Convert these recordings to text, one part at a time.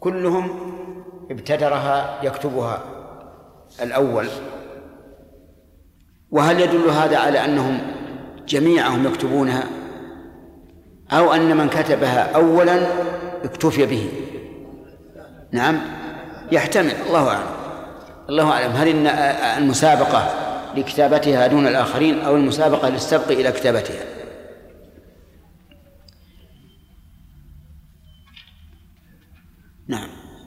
كلهم ابتدرها يكتبها الأول. وهل يدل هذا على أنهم جميعهم يكتبونها، أو أن من كتبها أولا اكتفي به؟ نعم، يحتمل، الله أعلم. الله أعلم هل إن المسابقة لكتابتها دون الآخرين أو المسابقة للسبق إلى كتابتها. نعم.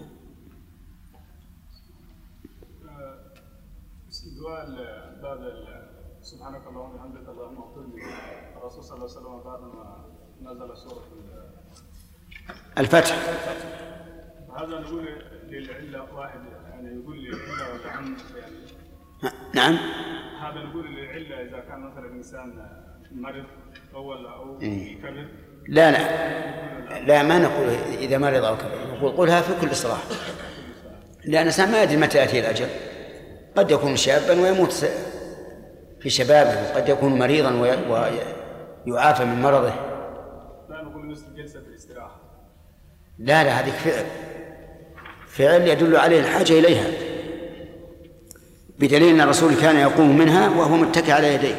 بعد سبحانك اللهم وبحمدك اللهم اغفر لي، الرسول صلى الله عليه وسلم بعد ما نزل سورة الفتح، هذا نقول للعلة واحد، يعني يقول للعلة ولا عن يعني. نعم، هذا نقول للعلة إذا كان مثلا الإنسان مرض أو كبر. لا ما نقول إذا مرض أو كبر، نقول قلها في كل صلاة، لأن الإنسان ما يدري متى يأتي الأجل. قد يكون شابا ويموت في شبابه، وقد يكون مريضا ويعافى من مرضه. لا نقول مثل جلسة الاستراحة. لا هذه فعل يدل عليه الحاجة إليها، بدليل أن الرسول كان يقوم منها وهو متكئ على يديه.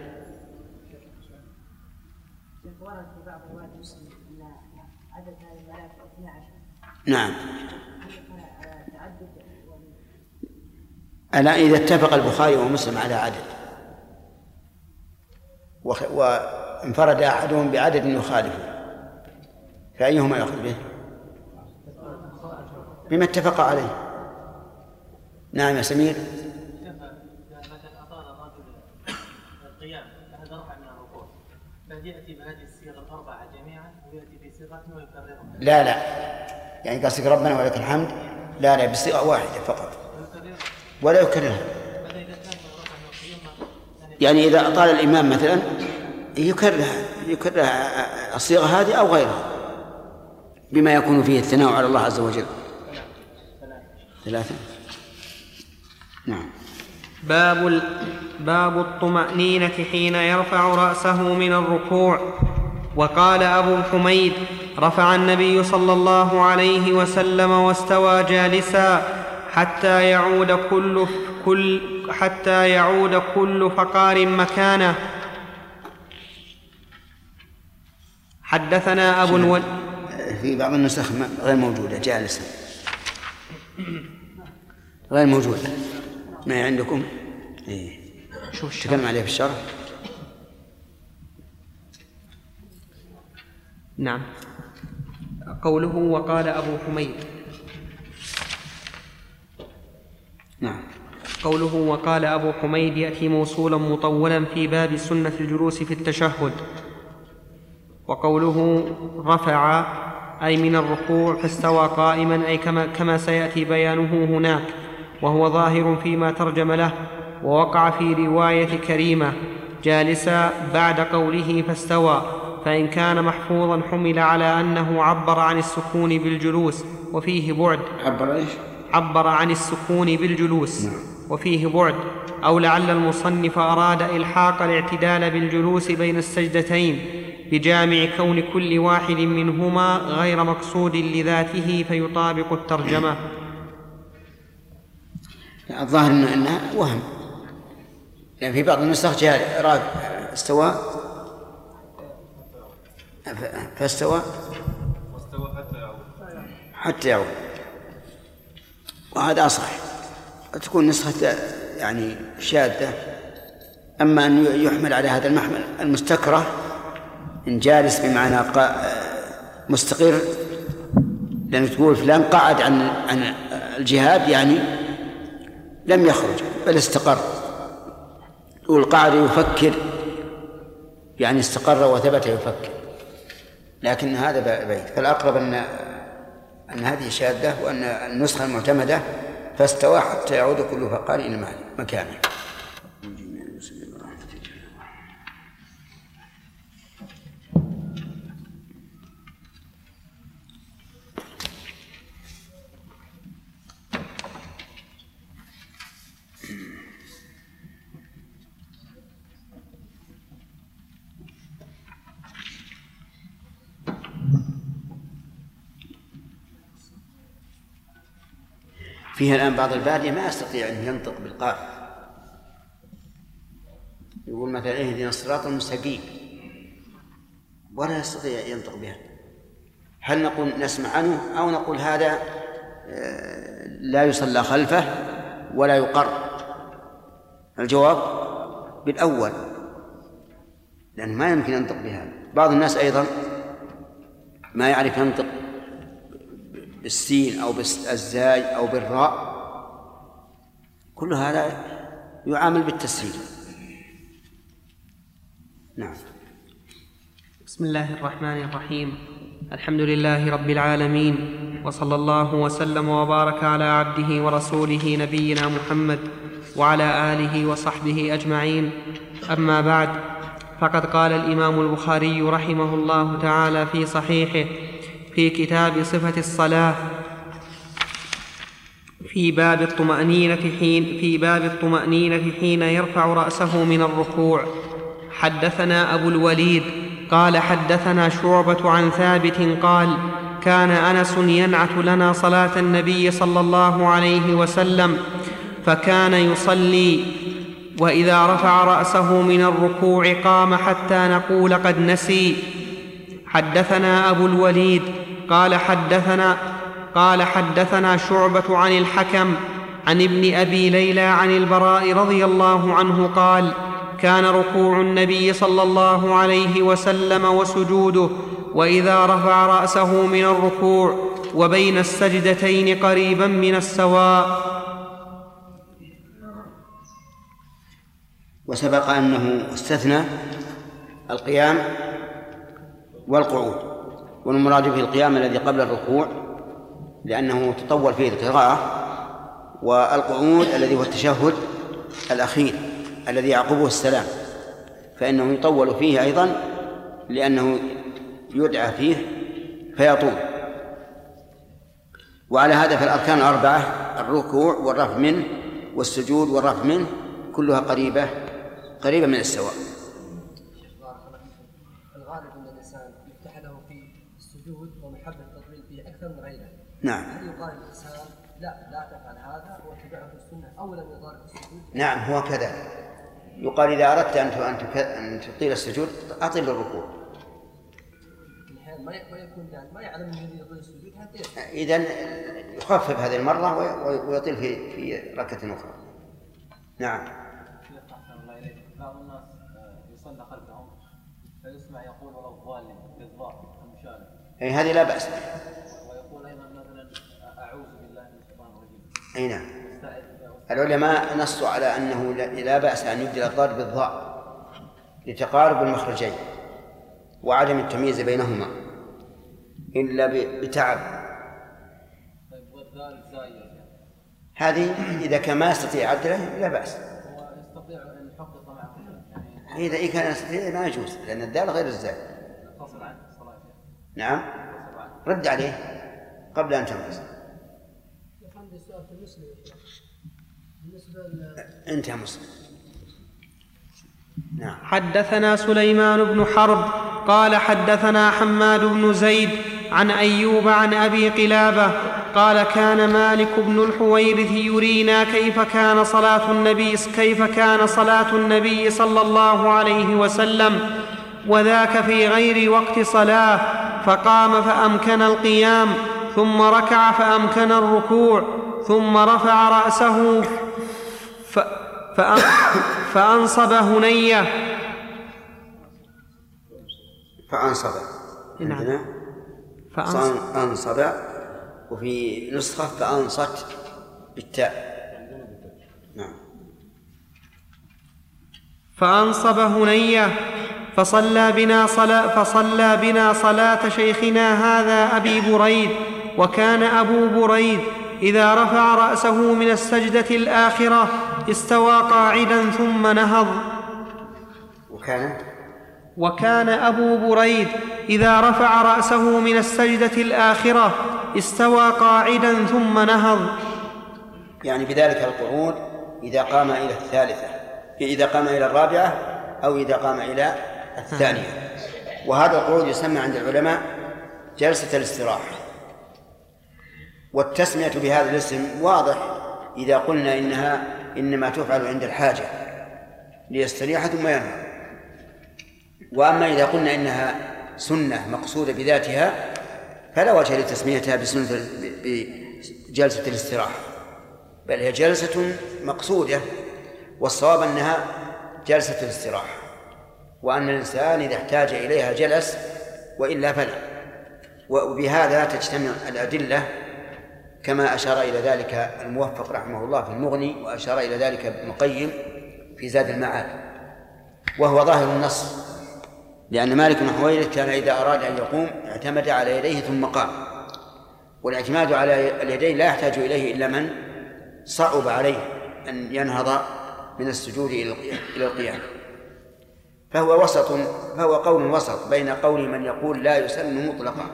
نعم. ألا إذا اتفق البخاري ومسلم على عدد وانفرد أحدهم بعدد يخالفه، فأيهما يأخذ به؟ بما اتفق عليه. نعم يا سمير. مثلا أطال الرجل القيام هذا رفع من الركوع، فهل يأتي بهذه الصيغة الأربعة جميعا ويأتي بصيغة ويكررها؟ لا يعني قصدك ربنا ولك الحمد، لا بصيغة واحدة فقط ولا يكررها. يعني إذا أطال الإمام مثلا يكرر الصيغة هذه أو غيرها بما يكون فيه الثناء على الله عز وجل. 3. نعم. باب الطمأنينة حين يرفع رأسه من الركوع. وقال أبو حميد: رفع النبي صلى الله عليه وسلم واستوى جالسا حتى يعود كل فقار مكانه. حدثنا أبو الوليد في بعض النسخ غير موجودة، جالسا غير موجودة. ما عندكم؟ شوف تكلم عليه في الشرح. نعم. قوله وقال أبو حميد. نعم. قوله وقال أبو حميد يأتي موصولا مطولا في باب سنة الجلوس في التشهد. وقوله رفع أي من الركوع فاستوى قائما، أي كما سيأتي بيانه هناك، وهو ظاهر فيما ترجم له. ووقع في رواية كريمة جالسا بعد قوله فاستوى، فإن كان محفوظا حمل على أنه عبر عن السكون بالجلوس وفيه بعد. عبر عن السكون بالجلوس وفيه بعد، أو لعل المصنف أراد إلحاق الاعتدال بالجلوس بين السجدتين بجامع كون كل واحد منهما غير مقصود لذاته فيطابق الترجمة. الظاهر أنها وهم، لأن في بعض النسخ استوى فاستوى حتى يعود، وهذا أصح. تكون نسخة يعني شاذة. أما أن يحمل على هذا المحمل المستكره إن جالس بمعنى مستقر، لأن تقول فلان قعد عن الجهاد، يعني لم يخرج بل استقر. تقول قعد يفكر، يعني استقر وثبت يفكر، لكن هذا بعيد. فالأقرب أن هذه شاذة، وأن النسخة المعتمدة فاستوى حتى يعود كل فقار إلى مكانه. فيها الآن بعض البادية ما يستطيع أن ينطق بالقاف، يقول مثلا اهدنا الصراط المستقيم ولا يستطيع ينطق بها. هل نقول نسمع عنه أو نقول هذا لا يصلى خلفه ولا يقر؟ الجواب بالأول، لأن ما يمكن ينطق بها. بعض الناس أيضا ما يعرف ينطق بالسين أو بالزاي أو بالراء، كل هذا يعامل بالتسهيل. نعم. بسم الله الرحمن الرحيم. الحمد لله رب العالمين، وصلى الله وسلم وبارك على عبده ورسوله نبينا محمد وعلى آله وصحبه أجمعين. أما بعد، فقد قال الإمام البخاري رحمه الله تعالى في صحيحه في كتاب صفة الصلاة في باب الطمأنينة حين يرفع رأسه من الركوع: حدثنا أبو الوليد قال حدثنا شعبة عن ثابت قال: كان أنس ينعت لنا صلاة النبي صلى الله عليه وسلم، فكان يصلي وإذا رفع رأسه من الركوع قام حتى نقول قد نسي. حدثنا أبو الوليد قال حدثنا شعبة عن الحكم عن ابن أبي ليلى عن البراء رضي الله عنه قال: كان ركوع النبي صلى الله عليه وسلم وسجوده وإذا رفع رأسه من الركوع وبين السجدتين قريبا من السواء. وسبق أنه استثنى القيام والقعود، والمراد به القيام الذي قبل الركوع لأنه تطول فيه القراءة، والقعود الذي هو التشهد الأخير الذي يعقبه السلام، فإنه يطول فيه أيضا لأنه يدعى فيه فيطول. وعلى هذا فالأركان الأربعة: الركوع والرفع منه والسجود والرفع منه كلها قريبة من السواء. الغالب أن الإنسان يفتح له في السجود ومحبة التطويل فيه أكثر من غيره. نعم. هل يقال الإنسان لا تفعل هذا واتبعه في السنة أو لم يضارب السجود؟ نعم، هو كذا. يقال إذا أردت أن تطيل السجود أطيل الركوع. ما يكون يعني ما يعلم الذي يطيل السجود حتى إذن يخفف هذه المرة ويطيل في ركعة أخرى. نعم. بعض الناس يصلى خلفهم فيسمع يقول ولو الضالين بالضاء المشارك. أي هذه لا بأس. ويقول أيضا مثلا أعوذ بالله من الشيطان الرجيم. أي نعم. العلماء نصوا على أنه لا بأس أن يبدل الضاد بالضاء لتقارب المخرجين وعدم التمييز بينهما إلا بتعب. هذه إذا كان ما يستطيع عدله لا بأس. يستطيع أن يحقق مع كل إذا كان يستطيع لا يجوز، لأن الدال غير الزال. تصل عن الصلاة. نعم. رد عليه قبل أن تنفصل. عندي سؤال في المسلم بالنسبة انتهى مسلم. نعم. حدثنا سليمان بن حرب قال حدثنا حماد بن زيد عن أيوب عن أبي قلابة قال: كان مالك بن الحويرث يرينا كيف كان صلاة النبي صلى الله عليه وسلم، وذاك في غير وقت صلاة، فقام فأمكن القيام، ثم ركع فأمكن الركوع، ثم رفع رأسه فأنصب هنية. فأنصب، وفي نسخة فأنصت بالتاء. نعم. فأنصب هنية فصلى بنا صلاة شيخنا هذا أبي بريد. وكان أبو بريد إذا رفع رأسه من السجدة الآخرة استوى قاعدا ثم نهض. وكان أبو بريد إذا رفع رأسه من السجدة الآخرة استوى قاعدا ثم نهض. يعني بذلك القعود إذا قام إلى الثالثة، إذا قام إلى الرابعة أو إذا قام إلى الثانية. وهذا القعود يسمى عند العلماء جلسة الاستراحة. والتسمية بهذا الاسم واضح إذا قلنا إنها إنما تفعل عند الحاجة ليستريح ثم ينهض. وأما إذا قلنا إنها سنة مقصودة بذاتها فلا وجه لتسميتها بجلسة الاستراحة، بل هي جلسة مقصودة، والصواب أنها جلسة الاستراحة، وأن الإنسان إذا احتاج إليها جلس وإلا فلا. وبهذا تجتمع الأدلة كما أشار إلى ذلك الموفق رحمه الله في المغني، وأشار إلى ذلك ابن القيم في زاد المعاد، وهو ظاهر النص، لأن مالك بن حويرث كان إذا أراد أن يقوم اعتمد على يديه ثم قام، والاعتماد على اليدين لا يحتاج إليه إلا من صعب عليه أن ينهض من السجود إلى القيام، فهو قول وسط بين قول من يقول لا يسن مطلقا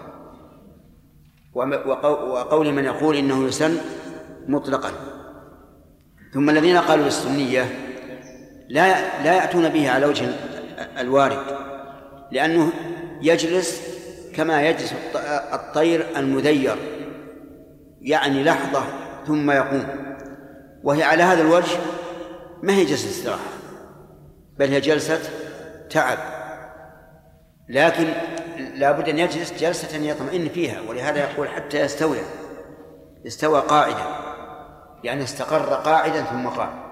وقول من يقول إنه يسن مطلقا. ثم الذين قالوا بالسنية لا يأتون به على وجه الوارد، لأنه يجلس كما يجلس الطير المذير، يعني لحظة ثم يقوم، وهي على هذا الوجه ما هي جلسة استراحة، بل هي جلسة تعب، لكن لا بد أن يجلس جلسة يطمئن فيها، ولهذا يقول حتى استوى قاعدا، يعني استقر قاعدا ثم قام.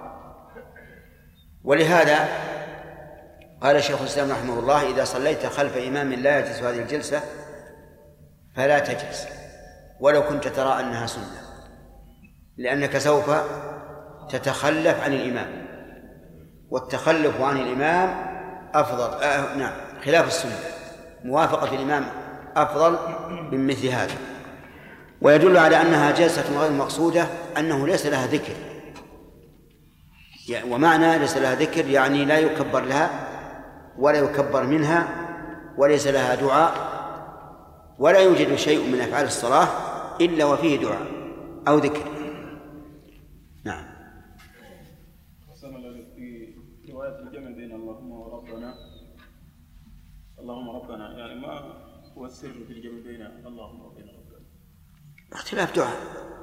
ولهذا قال شيخ الإسلام رحمه الله: إذا صليت خلف إمام لا يجلس هذه الجلسة فلا تجلس ولو كنت ترى أنها سنة، لأنك سوف تتخلف عن الإمام، والتخلف عن الإمام أفضل خلاف السنة، موافقة الإمام أفضل من مثل هذا. ويدل على أنها جلسة غير مقصودة أنه ليس لها ذكر، ومعنى ليس لها ذكر يعني لا يكبر لها ولا يكبر منها، وليس لها دعاء، ولا يوجد شيء من أفعال الصلاة إلا وفيه دعاء أو ذكر. نعم. في رواية الجمع بين اللهم وربنا، اللهم ربنا، يعني ما هو السر في الجمع بين اللهم وبين ربنا؟ اختلاف دعاء.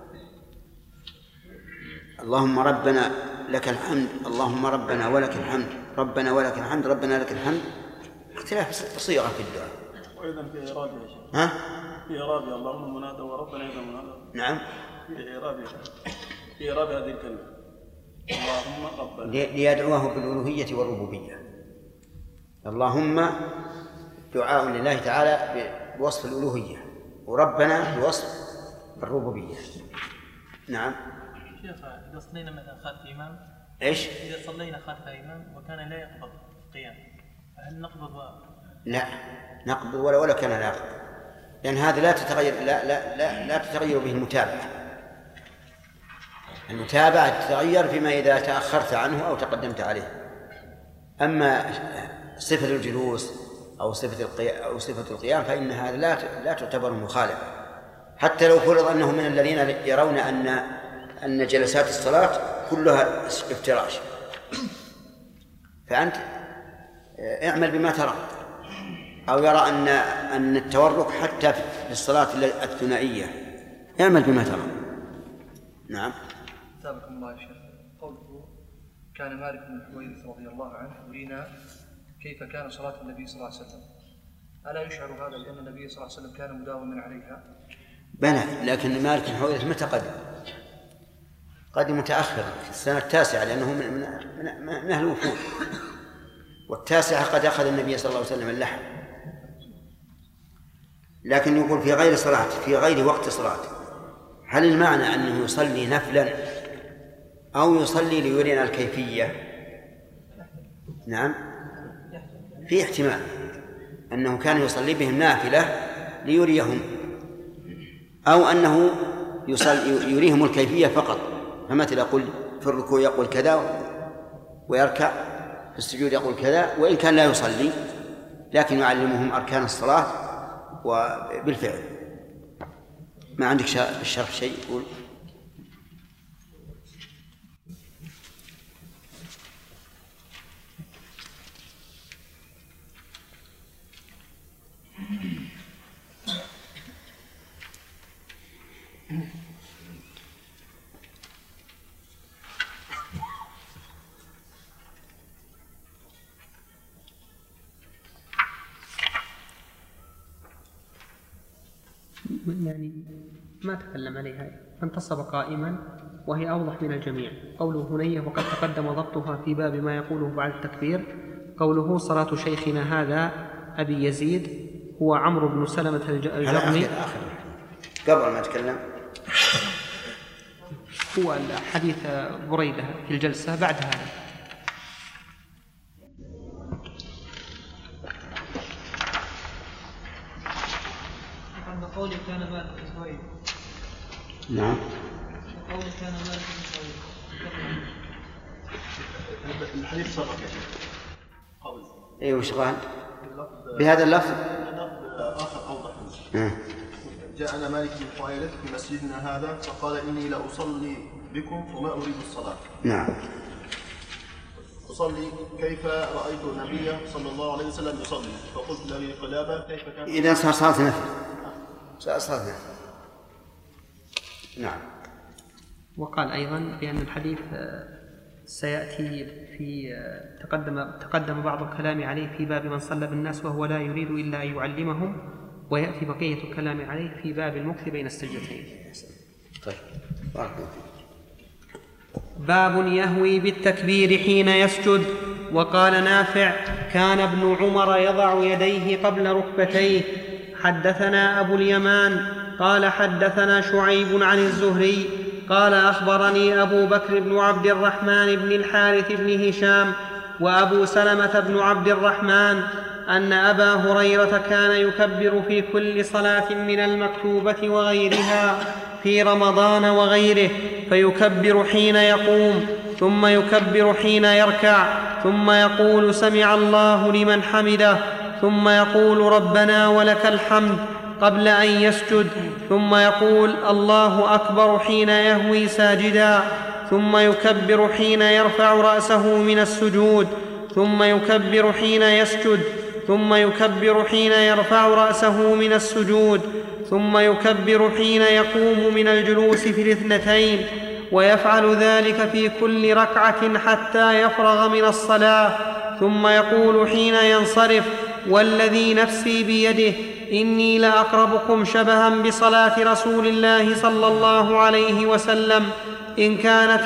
اللهم ربنا لك الحمد، اللهم ربنا ولك الحمد، ربنا ولك الحمد، ربنا لك الحمد، اختلاف صيغة في الدعاء. وإذا في إعرابها يا شيخ. ها؟ في إعرابها اللهم منادى وربنا إذا منادى. نعم. في إعرابها، في إعراب هذه الكلمة اللهم ربنا ليدعوه بالألوهية والربوبية. اللهم دعاء لله تعالى بوصف الألوهية، وربنا بوصف الربوبية. نعم. شيخ، إذا صلينا مثلا خلف إمام، إيش؟ إذا صلينا خلف إمام وكان لا يقبض القيام، فهل نقبض؟ لا نقبض ولا كان لا يقبض، لأن هذا لا تتغير لا تتغير به المتابعة. المتابعة تتغير فيما إذا تأخرت عنه أو تقدمت عليه. أما صفة الجلوس أو صفة القيام فإن هذا لا تعتبر مخالفة، حتى لو فرض أنه من الذين يرون أن جلسات الصلاة كلها افتراش، فأنت اعمل بما ترى. أو يرى أن التورك حتى في الصلاة الثنائية، اعمل بما ترى. نعم. سابقكم الله يا شيخ، قوله كان مالك بن الحويرث رضي الله عنه يرينا كيف كان صلاة النبي صلى الله عليه وسلم، ألا يشعر هذا بأن النبي صلى الله عليه وسلم كان مداوما عليها؟ بلى، لكن مالك بن الحويرث متى قدم متأخرا في السنة التاسعة، لأنه من أهل الوفود، والتاسعة قد أخذ النبي صلى الله عليه وسلم اللحم. لكن يقول في غير صلاة، في غير وقت صلاة، هل المعنى أنه يصلي نفلا أو يصلي ليرينا الكيفية؟ نعم، في احتمال أنه كان يصلي بهم نافلة ليريهم، أو أنه يريهم الكيفية فقط. فمثل يقول في الركوع يقول كذا ويركع، في السجود يقول كذا، وإن كان لا يصلي لكن يعلمهم أركان الصلاة وبالفعل. ما عندك الشرح شيء يقول؟ يعني ما تكلم عليها، فانتصب قائما وهي أوضح من الجميع. قوله هنية وقد تقدم ضبطها في باب ما يقوله بعد التكبير. قوله صلاة شيخنا هذا أبي يزيد هو عمرو بن سلمة الجرمي. قبل ما أتكلم هو حديث بريدة في الجلسة بعد هذا. قولي كان مالك بن سويد. نعم. قولي كان مالك بن سويد. الحديث سبق يا شيخ قبل. اي وش قال؟ بهذا اللفظ آخر أوضح. جاءنا مالك بن حويرث في مسجدنا هذا فقال إني لأصلي بكم وما أريد الصلاة. نعم. أصلي كيف رأيت النبي صلى الله عليه وسلم يصلي فقلت لأبي قلابة كيف كان. إذا صار صلاة نفل. صلاة نفل. نعم. وقال أيضا بأن الحديث سيأتي في تقدم بعض الكلام عليه في باب من صلى بالناس وهو لا يريد إلا أن يعلمهم، ويأتي بقية الكلام عليه في باب المكث بين السجدتين. طيب. باب يهوي بالتكبير حين يسجد. وقال نافع كان ابن عمر يضع يديه قبل ركبتيه. حدثنا أبو اليمان قال حدثنا شعيب عن الزهري قال أخبرني أبو بكر بن عبد الرحمن بن الحارث بن هشام وأبو سلمة بن عبد الرحمن أن أبا هريرة كان يكبر في كل صلاة من المكتوبة وغيرها في رمضان وغيره، فيكبر حين يقوم ثم يكبر حين يركع ثم يقول سمع الله لمن حمده ثم يقول ربنا ولك الحمد قبل أن يسجد، ثم يقول الله أكبر حين يهوي ساجدا، ثم يكبر حين يرفع رأسه من السجود، ثم يكبر حين يسجد، ثم يكبر حين يرفع رأسه من السجود، ثم يكبر حين يقوم من الجلوس في الاثنتين، ويفعل ذلك في كل ركعة حتى يفرغ من الصلاة، ثم يقول حين ينصرف والذي نفسي بيده إني لأقربكم شبها بصلاة رسول الله صلى الله عليه وسلم إن كانت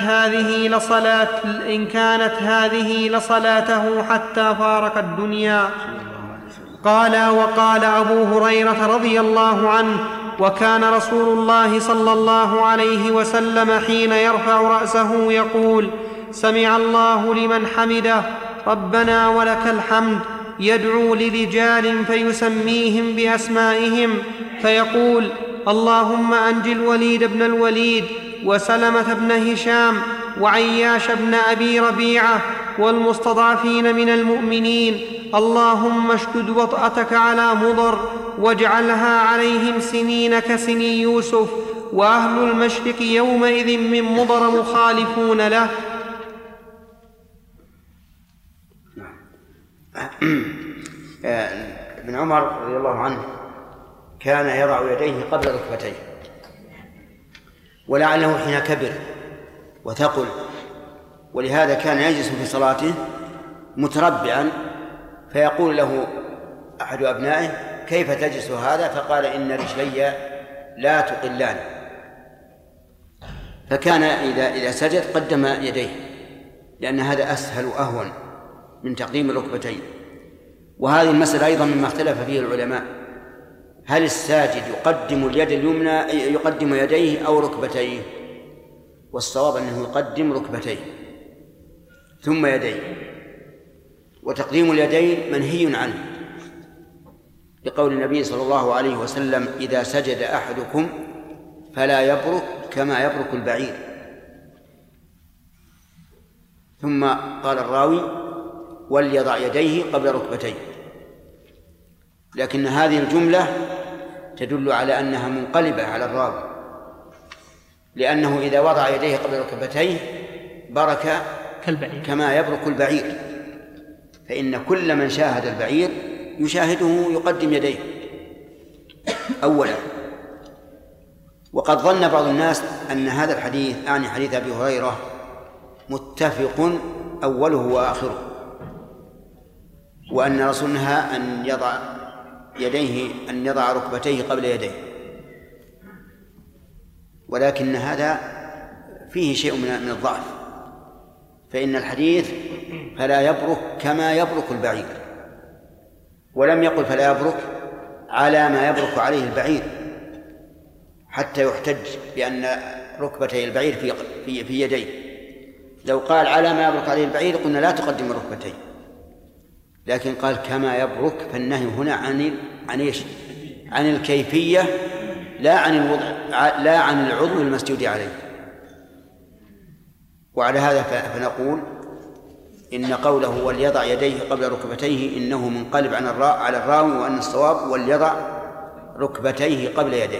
هذه لصلاته حتى فارق الدنيا. قال وقال أبو هريرة رضي الله عنه وكان رسول الله صلى الله عليه وسلم حين يرفع رأسه يقول سمع الله لمن حمده ربنا ولك الحمد، يدعو لرجال فيسميهم بأسمائهم فيقول اللهم أنج الوليد بن الوليد وسلمة بن هشام وعياش بن أبي ربيعة والمستضعفين من المؤمنين، اللهم اشدد وطأتك على مضر واجعلها عليهم سنين كسني يوسف، وأهل المشرق يومئذ من مضر مخالفون له. ابن عمر رضي الله عنه كان يضع يديه قبل ركبتيه، ولعله حين كبر وثقل، ولهذا كان يجلس في صلاته متربعا، فيقول له أحد أبنائه كيف تجلس هذا؟ فقال إن رجلي لا تقلان، فكان إذا سجد قدم يديه، لأن هذا أسهل وأهون من تقديم الركبتين. وهذه المسألة أيضا مما اختلف فيه العلماء، هل الساجد يقدم اليد اليمنى يقدم يديه أو ركبتيه؟ والصواب أنه يقدم ركبتيه ثم يديه، وتقديم اليدين منهي عنه بقول النبي صلى الله عليه وسلم إذا سجد أحدكم فلا يبرك كما يبرك البعير. ثم قال الراوي وليضع يديه قبل ركبتيه، لكن هذه الجملة تدل على أنها منقلبة على الراوي، لأنه إذا وضع يديه قبل ركبتيه برك كما يبرك البعير، فإن كل من شاهد البعير يشاهده يقدم يديه أولا. وقد ظن بعض الناس أن هذا الحديث يعني حديث أبي هريرة متفق أوله وآخره، وأن رسولنا أن يضع ركبتيه قبل يديه، ولكن هذا فيه شيء من الضعف، فإن الحديث فلا يبرك كما يبرك البعير، ولم يقل فلا يبرك على ما يبرك عليه البعير حتى يحتج بأن ركبتي البعير في يديه. لو قال على ما يبرك عليه البعير قلنا لا تقدم الركبتين، لكن قال كما يبرك، فالنهي هنا عن الكيفية لا عن العضو المسجود عليه. وعلى هذا فنقول إن قوله وليضع يديه قبل ركبتيه إنه منقلب على الراوي، وأن الصواب وليضع ركبتيه قبل يديه.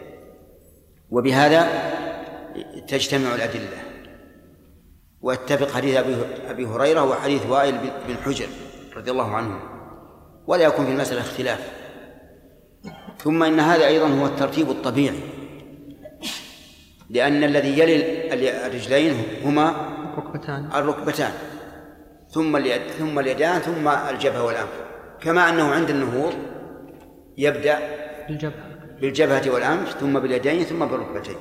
وبهذا تجتمع الأدلة واتفق حديث أبي هريرة وحديث وائل بن حجر رضي الله عنه، ولا يكون في المسألة اختلاف. ثم إن هذا أيضا هو الترتيب الطبيعي، لأن الذي يلي الرجلين هما الركبتان ثم اليدان ثم الجبهة والأنف، كما أنه عند النهوض يبدأ بالجبهة والأنف ثم باليدين ثم بالركبتين.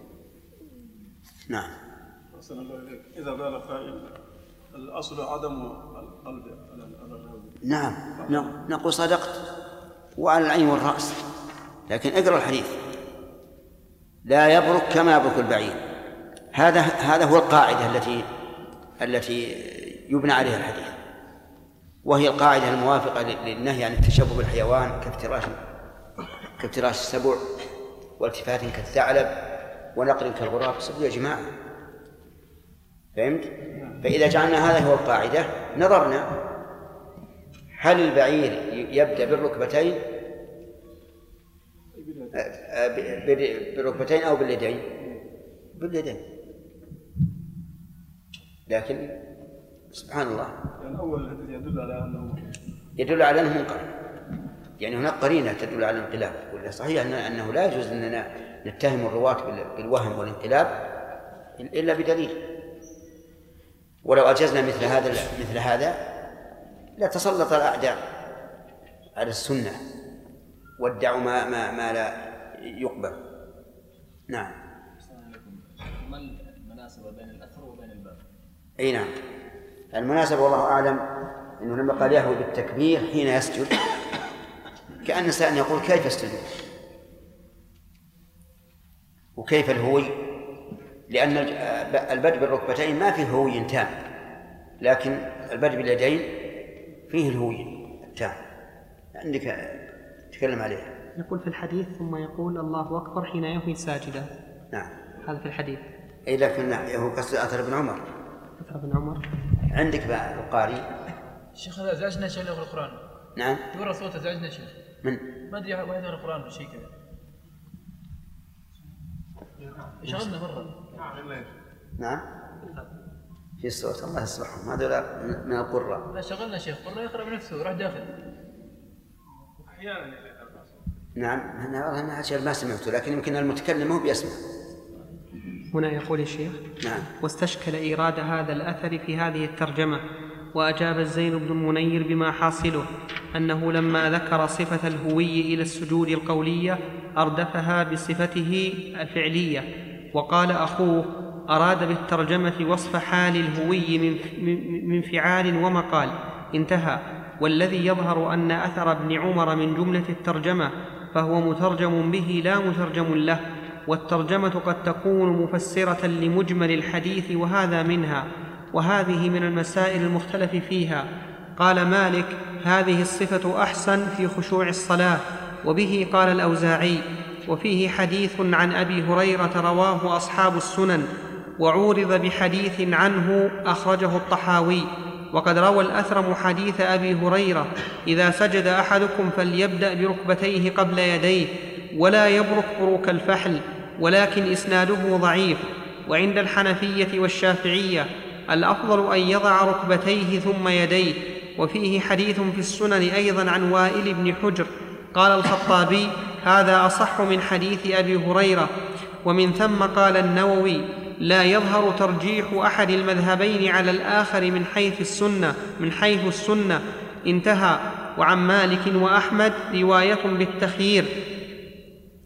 نعم. إذا قال قائل الأصل عدم القلب على الراوي. نعم نقول صدقت وعلى العين والرأس، لكن اقرأ الحديث لا يبرك كما يبرك البعير. هذا هو القاعدة التي يبنى عليها الحديث، وهي القاعدة الموافقة للنهي عن التشبه بالحيوان كافتراش السبع والتفات كالثعلب ونقر كالغراب. صدقوا يا جماعة، فهمت؟ فإذا جعلنا هذا هو القاعدة نظرنا هل البعير يبدأ بالركبتين أو باليدين؟ باليدين. لكن سبحان الله يعني أول يدل على أنه منقلب، يعني هناك قرينة تدل على الانقلاب. ولا صحيح أنه لا يجوز أننا نتهم الرواة بالوهم والانقلاب إلا بدليل، ولو أجزنا مثل هذا لتسلط الأعداء على السنة وادعوا ما لا يقبل. نعم. ما المناسبة بين الأثر وبين الباب؟ أي نعم، المناسبة والله أعلم أنه لما قال يهوي بالتكبير حين يسجد كأن سائل يقول كيف يسجد وكيف الهوي، لأن البدء بالركبتين ما فيه هوي تام، لكن البدء باليدين فيه الهوي التام. عندك تكلم عليها. يقول في الحديث ثم يقول الله أكبر حين يهوي ساجدا. نعم هذا في الحديث. أي لكن هو قصد أثر ابن عمر. عندك بقى القاري. الشيخ هذا أزعجنا شيء له القرآن. نعم. يقرأ صوت أزعجنا شيء. من؟ ما أدري واحد يقرأ القرآن شيء كذا. شغلنا مرة. نعم. في الصوت الله يصلحهم هذول من القراء. لا شغلنا شيخ قرأ يقرأ بنفسه وراح داخل. أحيانا. نعم أنا عشان ما سمعته، لكن يمكن المتكلم هو بيسمع. هنا يقول الشيخ نعم. واستشكل إيراد هذا الأثر في هذه الترجمة، وأجاب الزين بن المنير بما حاصله أنه لما ذكر صفة الهوي إلى السجود القولية أردفها بصفته الفعلية، وقال أخوه أراد بالترجمة وصف حال الهوي من فعال ومقال، انتهى. والذي يظهر أن أثر ابن عمر من جملة الترجمة فهو مترجم به لا مترجم له، والترجمة قد تكون مفسرة لمجمل الحديث وهذا منها، وهذه من المسائل المختلف فيها. قال مالك هذه الصفة أحسن في خشوع الصلاة، وبه قال الأوزاعي. وفيه حديث عن أبي هريرة رواه أصحاب السنن، وعورض بحديث عنه أخرجه الطحاوي. وقد روى الأثرم حديث أبي هريرة إذا سجد أحدكم فليبدأ بركبتيه قبل يديه ولا يبرك بروك الفحل، ولكن إسناده ضعيف. وعند الحنفية والشافعية الأفضل أن يضع ركبتيه ثم يديه. وفيه حديث في السنن أيضا عن وائل بن حجر. قال الخطابي هذا أصح من حديث أبي هريرة. ومن ثم قال النووي لا يظهر ترجيح أحد المذهبين على الآخر من حيث السنة، انتهى. وعن مالك وأحمد رواية بالتخيير.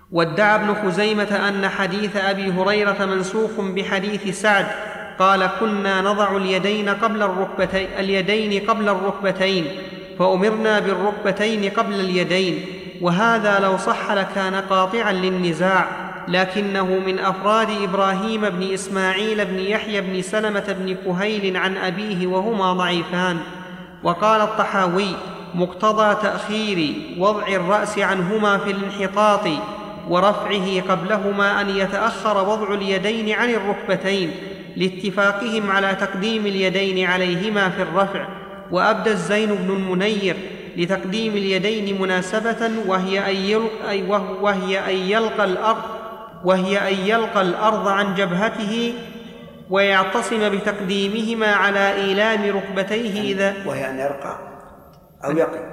وادعى ابن خزيمة أن حديث أبي هريرة منسوخ بحديث سعد قال كنا نضع اليدين قبل الركبتين فأمرنا بالركبتين قبل اليدين، وهذا لو صح لكان قاطعا للنزاع، لكنه من أفراد إبراهيم بن إسماعيل بن يحيى بن سلمة بن كهيل عن أبيه وهما ضعيفان. وقال الطحاوي مقتضى تأخير وضع الرأس عنهما في الانحطاط ورفعه قبلهما أن يتأخر وضع اليدين عن الركبتين لاتفاقهم على تقديم اليدين عليهما في الرفع. وأبدى الزين بن المنير لتقديم اليدين مناسبة وهي أن يلقى الأرض عن جبهته ويعتصم بتقديمهما على إيلام ركبتيه إذا وهي أن يرقى أو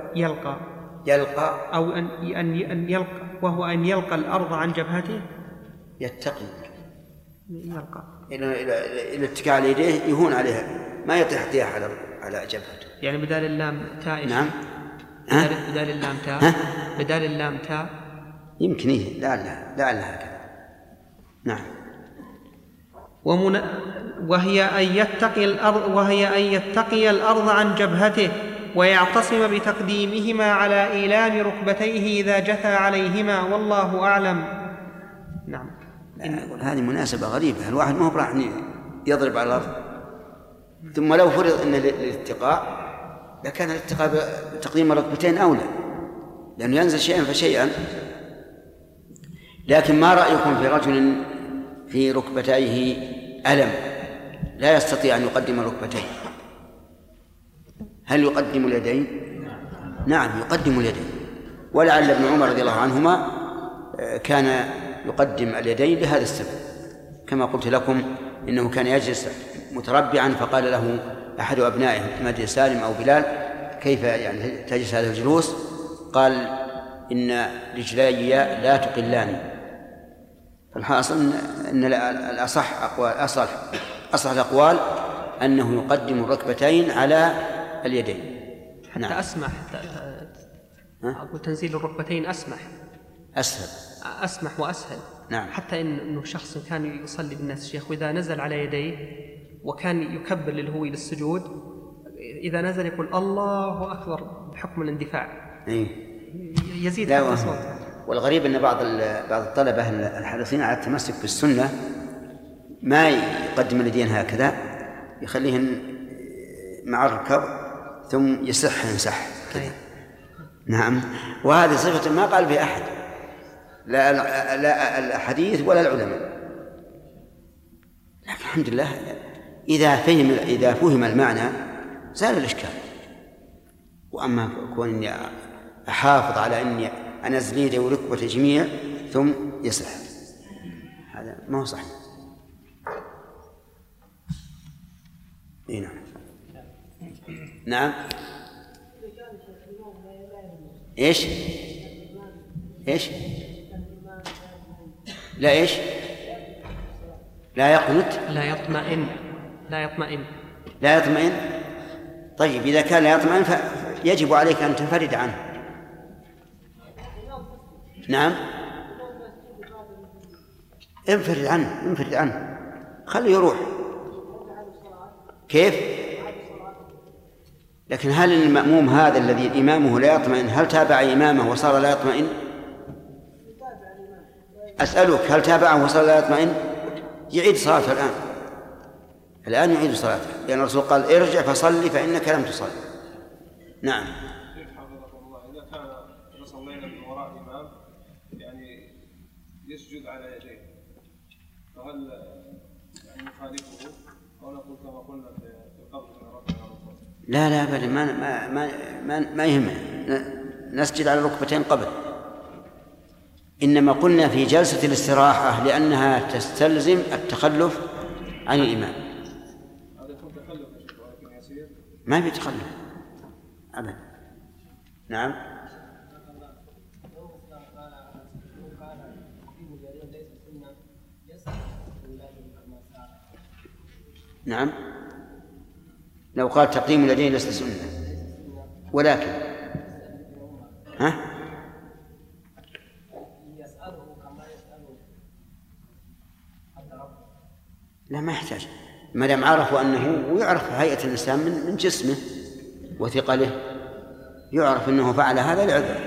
يلقى أو أن يلقى، وهو أن يلقى الأرض عن جبهته يتقي يلقى إلى اتكاء على يديه يهون عليها، ما يطيح طيح على جبهته. يعني بدال اللام تاء. نعم. بدال اللام تاء. بدال اللام تاء يمكن لعلها هكذا. نعم. وهي أن يتقي الأرض عن جبهته ويعتصم بتقديمهما على إيلام ركبتيه إذا جثى عليهما، والله أعلم. نعم. هذه مناسبة غريبة، الواحد ما هو راح يضرب على الأرض. ثم لو فرض أن الاتقاء لكان الاتقاء بتقديم الركبتين أولى، لأنه ينزل شيئا فشيئا. لكن ما رأيكم في رجل في ركبتيه ألم لا يستطيع أن يقدم الركبتين، هل يقدم اليدين؟ نعم يقدم اليدين. ولعل ابن عمر رضي الله عنهما كان يقدم اليدين لهذا السبب، كما قلت لكم إنه كان يجلس متربعا فقال له أحد أبنائه مثل سالم أو بلال كيف يعني تجلس هذا الجلوس؟ قال إن رجلي لا تقلاني. فالحاصل أن أصح الأقوال أنه يقدم الركبتين على اليدين. حتى نعم. أسمح أقول تنزيل الركبتين أسمح وأسهل. نعم. حتى إنه شخص كان يصلي بالناس شيخ، وإذا نزل على يديه وكان يكبر للهوي للسجود، إذا نزل يقول الله أكبر بحكم الاندفاع. يزيد حتى صوته. والغريب أن بعض الطلبة الحريصين على التمسك بالسنة ما يقدم اليدين هكذا، يخليهن مع الركب ثم يمسح. نعم. وهذه صفة ما قال بها أحد، لا الحديث ولا العلماء. لكن الحمد لله إذا فهم المعنى زال الإشكال. وأما كوني أحافظ على أني أنزل يدي وركبتي جميع ثم يصح، هذا ما هو صحيح. نعم. إيش لا إيش لا يقنط لا يطمئن. طيب إذا كان لا يطمئن فيجب عليك أن تنفرد عنه. نعم. انفرد عنه خليه يروح. كيف؟ لكن هل المأموم هذا الذي إمامه لا يطمئن هل تابع إمامه وصار لا يطمئن؟ أسألك هل تابعه وصار لا يطمئن؟ يعيد صلاته الآن يعيد صلاته، لأن الرسول قال ارجع فصلي فإنك لم تصلي. نعم. حفظكم الله، إذا كان صلينا من وراء إمام يعني يسجد على يديه، فهل يعني نخالفه أو نقول كما قلنا في القبر من رفع الركبتين؟ لا أبدا، ما يهمه، نسجد على الركبتين قبل. إنما قلنا في جلسة الاستراحة لأنها تستلزم التخلف عن الإمام. هذا يكون تخلف ولكن يسير، ما في تخلف أبدا. نعم. نعم. لو قال تقديم اليدين ليس سنة، ولكن لا ما يحتاج، ما دام عرفوا أنه، ويعرف هيئة الإنسان من جسمه وثقله، يعرف أنه فعل هذا لعذر.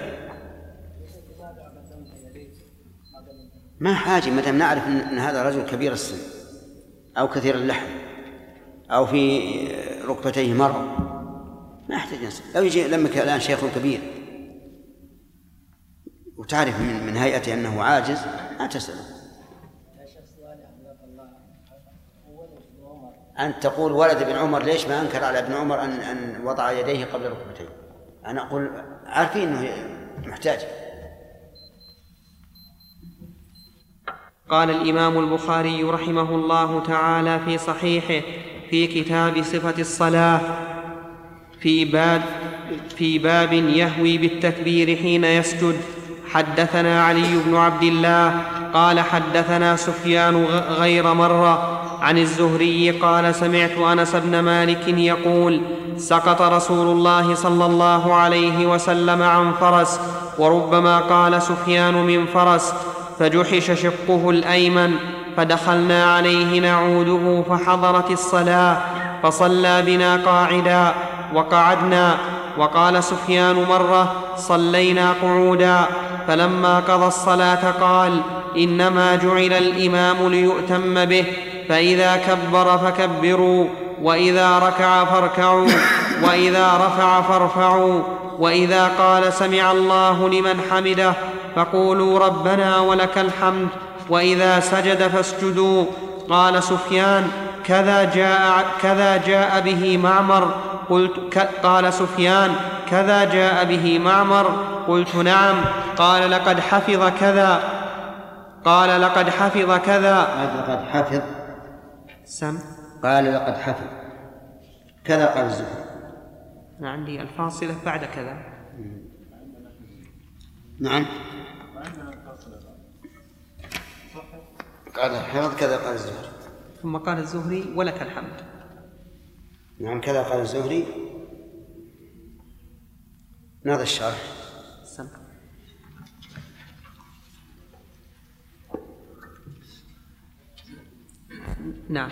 ما حاجة ما دام نعرف أن هذا رجل كبير السن أو كثير اللحم أو في ركبتيه مرض، ما يحتاج نسأل. لو يجي لمك الآن شيخ كبير وتعرف من هيئته أنه عاجز، ما تسأله. أن تقول ولد ابن عمر، ليش ما أنكر على ابن عمر أن وضع يديه قبل ركبتيه؟ أنا أقول عارفين أنه محتاج. قال الإمام البخاري رحمه الله تعالى في صحيحه في كتاب صفة الصلاة في باب يهوي بالتكبير حين يسجد: حدثنا علي بن عبد الله قال حدثنا سفيان غير مرة عن الزهري قال: سمعت أنس بن مالك يقول: سقط رسول الله صلى الله عليه وسلم عن فرس، وربما قال سفيان من فرس، فجحش شقه الأيمن، فدخلنا عليه نعوده، فحضرت الصلاة فصلى بنا قاعدا وقعدنا. وقال سفيان مرة: صلينا قعودا، فلما قضى الصلاة قال: إنما جعل الإمام ليؤتم به، فإذا كبر فكبروا، وإذا ركع فاركعوا، وإذا رفع فارفعوا، وإذا قال سمع الله لمن حمده فقولوا ربنا ولك الحمد، وإذا سجد فاسجدوا. قال سفيان: كذا جاء به معمر. قال سفيان: كذا جاء به معمر؟ قلت: نعم. قال: لقد حفظ كذا. قال: لقد حفظ كذا. لقد حفظ سم. قال: لقد حفظ كذا. قال الزهري: أنا عندي الفاصلة بعد كذا. نعم. قال حفظ كذا. قال الزهري. ثم قال الزهري: ولك الحمد. نعم كذا قال الزهري. ناظر الشرح. سم. نعم.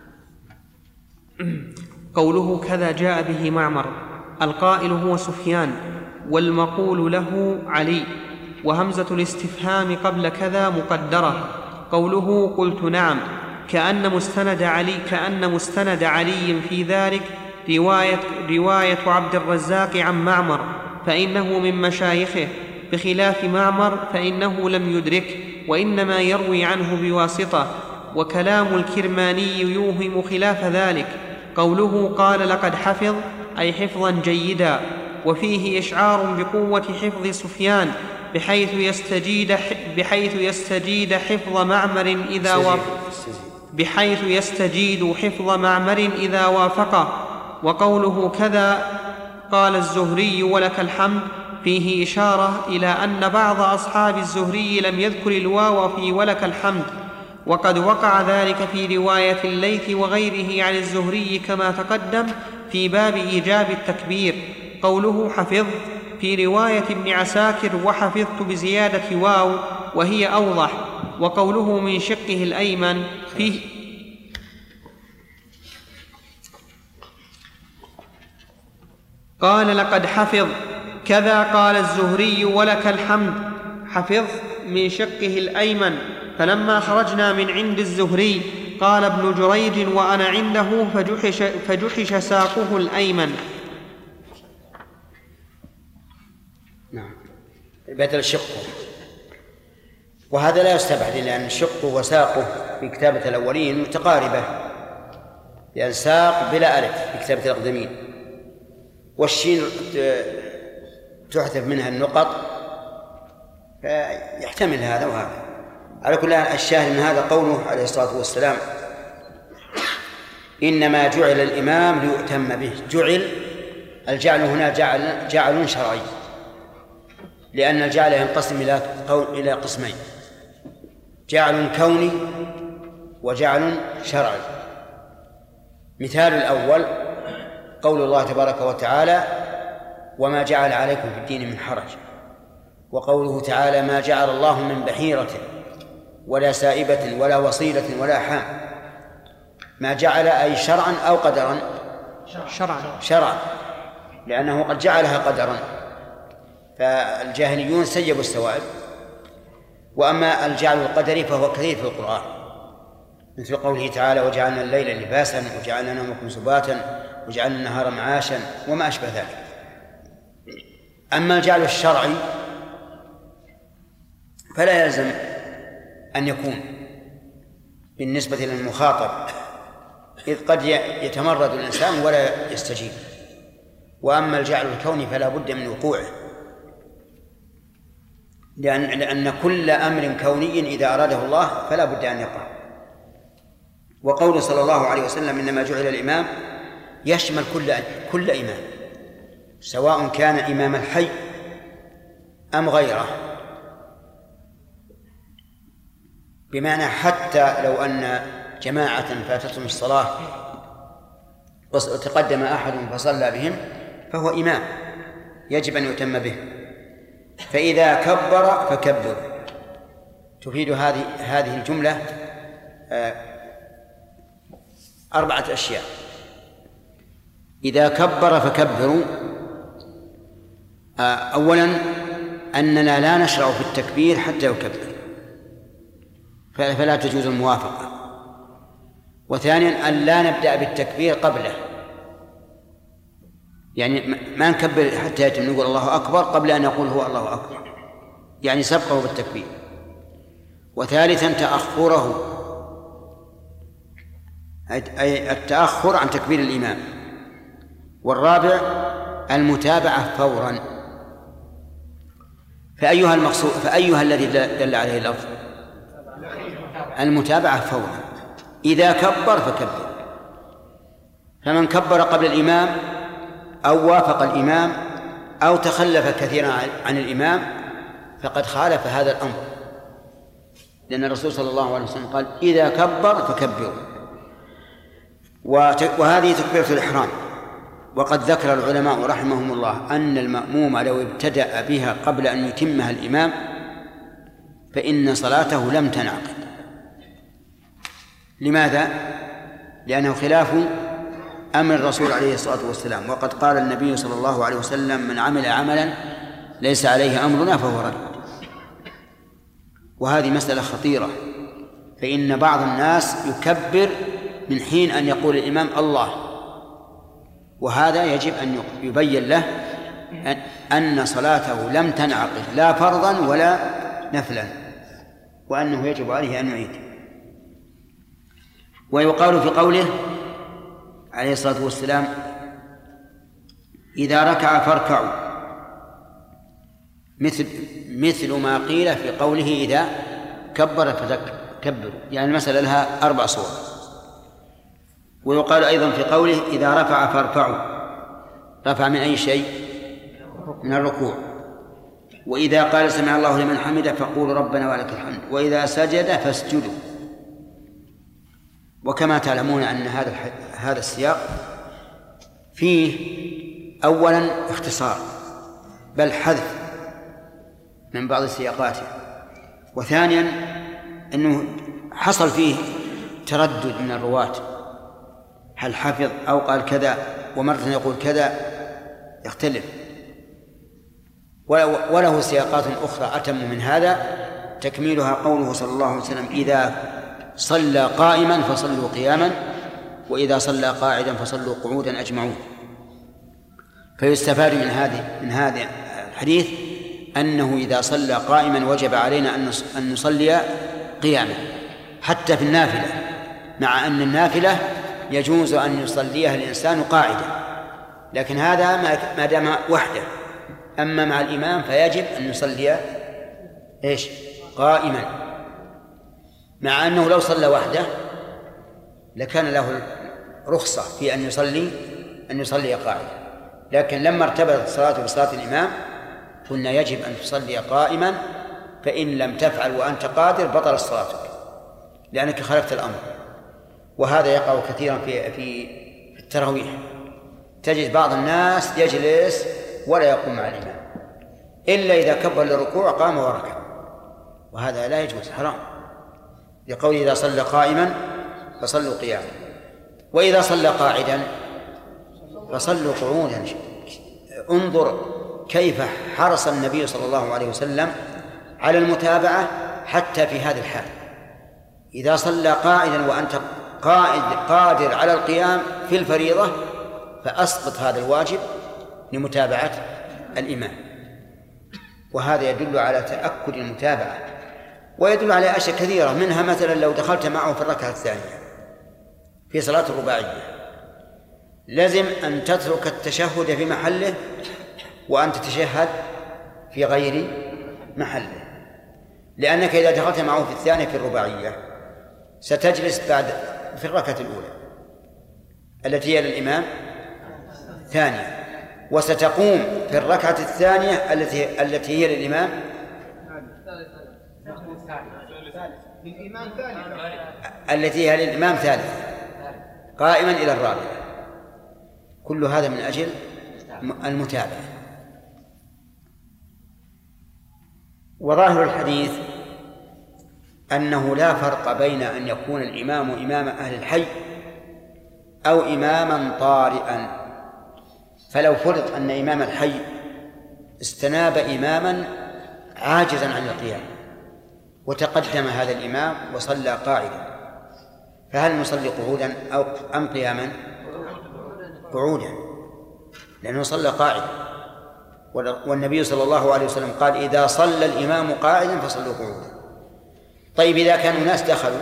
قوله كذا جاء به معمر، القائل هو سفيان، والمقول له علي، وهمزة الاستفهام قبل كذا مقدرة. قوله قلت نعم، كأن مستند علي في ذلك رواية عبد الرزاق عن معمر، فإنه من مشايخه، بخلاف معمر فإنه لم يدرك، وإنما يروي عنه بواسطة. وكلام الكرماني يوهم خلاف ذلك. قوله قال لقد حفظ أي حفظا جيدا، وفيه إشعار بقوة حفظ سفيان بحيث يستجيد حفظ معمر إذا وافقه. وقوله كذا قال الزهري ولك الحمد فيه إشارة إلى أن بعض أصحاب الزهري لم يذكر الواو في ولك الحمد، وقد وقع ذلك في رواية الليث وغيره عن الزهري كما تقدم في باب إيجاب التكبير. قوله حفظ في رواية ابن عساكر وحفظت بزيادة واو وهي أوضح. وقوله من شقه الأيمن فيه قال لقد حفظ كذا قال الزهري ولك الحمد، حفظ من شقه الأيمن. فلما خرجنا من عند الزهري قال ابن جريج وأنا عنده فجحش ساقه الأيمن. نعم، بدل شقه، وهذا لا يستبعد لأن شقه وساقه في كتابة الأولين متقاربة، لأن ساق بلا ألف في كتابة الأقدمين، والشين تحذف منها النقط، فيحتمل هذا وهذا. على كل حال الشاهد من هذا قوله عليه الصلاة والسلام إنما جعل الإمام ليؤتم به. الجعل هنا جعل شرعي، لأن الجعل ينقسم إلى قسمين: جعل كوني وجعل شرعي. مثال الأول قول الله تبارك وتعالى وما جعل عليكم في الدين من حرج، وقوله تعالى ما جعل الله من بحيرة ولا سائبة ولا وصيلة ولا حام. ما جعل أي شرعا أو قدرا؟ شرعا، لأنه قد جعلها قدرا، فالجاهليون سيبوا السوائب. وأما الجعل القدري فهو كثير في القرآن، مثل قوله تعالى: وجعلنا الليل لباسا وجعلنا نومكم سباتا وجعلنا النهار معاشا وما أشبه ذلك. أما الجعل الشرعي فلا يلزم أن يكون بالنسبة للمخاطب، إذ قد يتمرد الإنسان ولا يستجيب. وأما الجعل الكوني فلا بد من وقوعه، لأن كل أمر كوني إذا أراده الله فلا بد أن يقع. وقول صلى الله عليه وسلم: إنما جعل الإمام يشمل كل إمام، سواء كان إمام الحي أم غيره، بمعنى حتى لو أن جماعة فاتتهم الصلاة وتقدم أحد فصلى بهم فهو إمام يجب أن يتم به. فإذا كبر فكبر، تفيد هذه الجملة 4 أشياء. إذا كبر فكبروا، أولا أننا لا نشرع في التكبير حتى يكبر، فلا تجوز الموافقة. وثانيا أن لا نبدأ بالتكبير قبله، يعني ما نكبر حتى يتم نقول الله أكبر قبل أن يقول هو الله أكبر، يعني سبقه بالتكبير. وثالثا تأخره، أي التأخر عن تكبير الإمام. والرابع المتابعة فورا. فأيها الذي دل عليه اللفظ؟ المتابعة فورا. إذا كبر فكبر، فمن كبر قبل الإمام أو وافق الإمام أو تخلف كثيرا عن الإمام فقد خالف هذا الأمر، لأن الرسول صلى الله عليه وسلم قال: إذا كبر فكبروا. وهذه تكبيرة الإحرام. وقد ذكر العلماء رحمهم الله أن المأموم لو ابتدأ بها قبل أن يتمها الإمام فإن صلاته لم تنعقد. لماذا؟ لأنه خلاف أمر الرسول عليه الصلاة والسلام. وقد قال النبي صلى الله عليه وسلم: من عمل عملا ليس عليه أمرنا فهو رد. وهذه مسألة خطيرة، فإن بعض الناس يكبر من حين أن يقول الإمام الله، وهذا يجب أن يبين له أن صلاته لم تنعقد لا فرضا ولا نفلا، وأنه يجب عليه أن يعيد. ويقال في قوله عليه الصلاة والسلام: إذا ركع فاركعوا، مثل ما قيل في قوله إذا كبر فكبروا، يعني المسألة لها 4 صور. ويقال أيضا في قوله إذا رفع فارفعوا، رفع من أي شيء؟ من الركوع. وإذا قال سمع الله لمن حمده فقولوا ربنا ولك الحمد، وإذا سجد فاسجدوا. وكما تعلمون أن هذا السياق فيه أولا اختصار بل حذف من بعض سياقاته، وثانيا أنه حصل فيه تردد من الرواة، هل حفظ أو قال كذا، ومرة يقول كذا، يختلف. وله سياقات أخرى أتم من هذا، تكميلها قوله صلى الله عليه وسلم: إذا صلى قائما فصلوا قياما، وإذا صلى قاعدا فصلوا قعودا أجمعون. فيستفاد من هذا الحديث أنه إذا صلى قائما وجب علينا أن نصلي قياما حتى في النافلة، مع أن النافلة يجوز أن يصليها الإنسان قاعدا، لكن هذا ما دام وحده. أما مع الإمام فيجب أن يصلي قائما، مع أنه لو صلى وحده لكان له رخصة في أن يصلي قاعدا، لكن لما ارتبطت الصلاة بصلاة الإمام قلنا يجب أن تصلي قائما، فإن لم تفعل وأنت قادر بطل صلاتك لأنك خالفت الأمر. وهذا يقع كثيرا في التراويح، تجد بعض الناس يجلس ولا يقوم مع الإمام إلا إذا كبر للركوع قام وركع، وهذا لا يجوز، حرام، لقول إذا صلى قائما فصلوا قياما. وإذا صلى قاعدا فصلوا قعودا. انظر كيف حرص النبي صلى الله عليه وسلم على المتابعة حتى في هذه الحال. إذا صلى قاعدا وأنت قادر على القيام في الفريضة فأسقط هذا الواجب لمتابعة الإمام. وهذا يدل على تأكد المتابعة، ويدل على أشياء كثيرة، منها مثلا لو دخلت معه في الركعة الثانية في صلاة الرباعية لازم أن تترك التشهد في محله وأن تتشهد في غير محله، لأنك إذا دخلت معه في الثانية في الرباعية ستجلس بعد في الركعة الأولى التي هي للإمام ثانية، وستقوم في الركعة الثانية التي هي للإمام التي هي للإمام ثالثة قائما إلى الرابعة. كل هذا من أجل المتابعة. وظاهر الحديث أنه لا فرق بين أن يكون الإمام إمام أهل الحي أو إماما طارئا. فلو فرض أن إمام الحي استناب إماما عاجزا عن القيام وتقدم هذا الإمام وصلى قاعدا، فهل نصلي قعودا أو أم قياما؟ قعودا، لأنه صلى قاعدا، والنبي صلى الله عليه وسلم قال إذا صلى الإمام قاعدا فصلوا قعودا. طيب إذا كانوا ناس دخلوا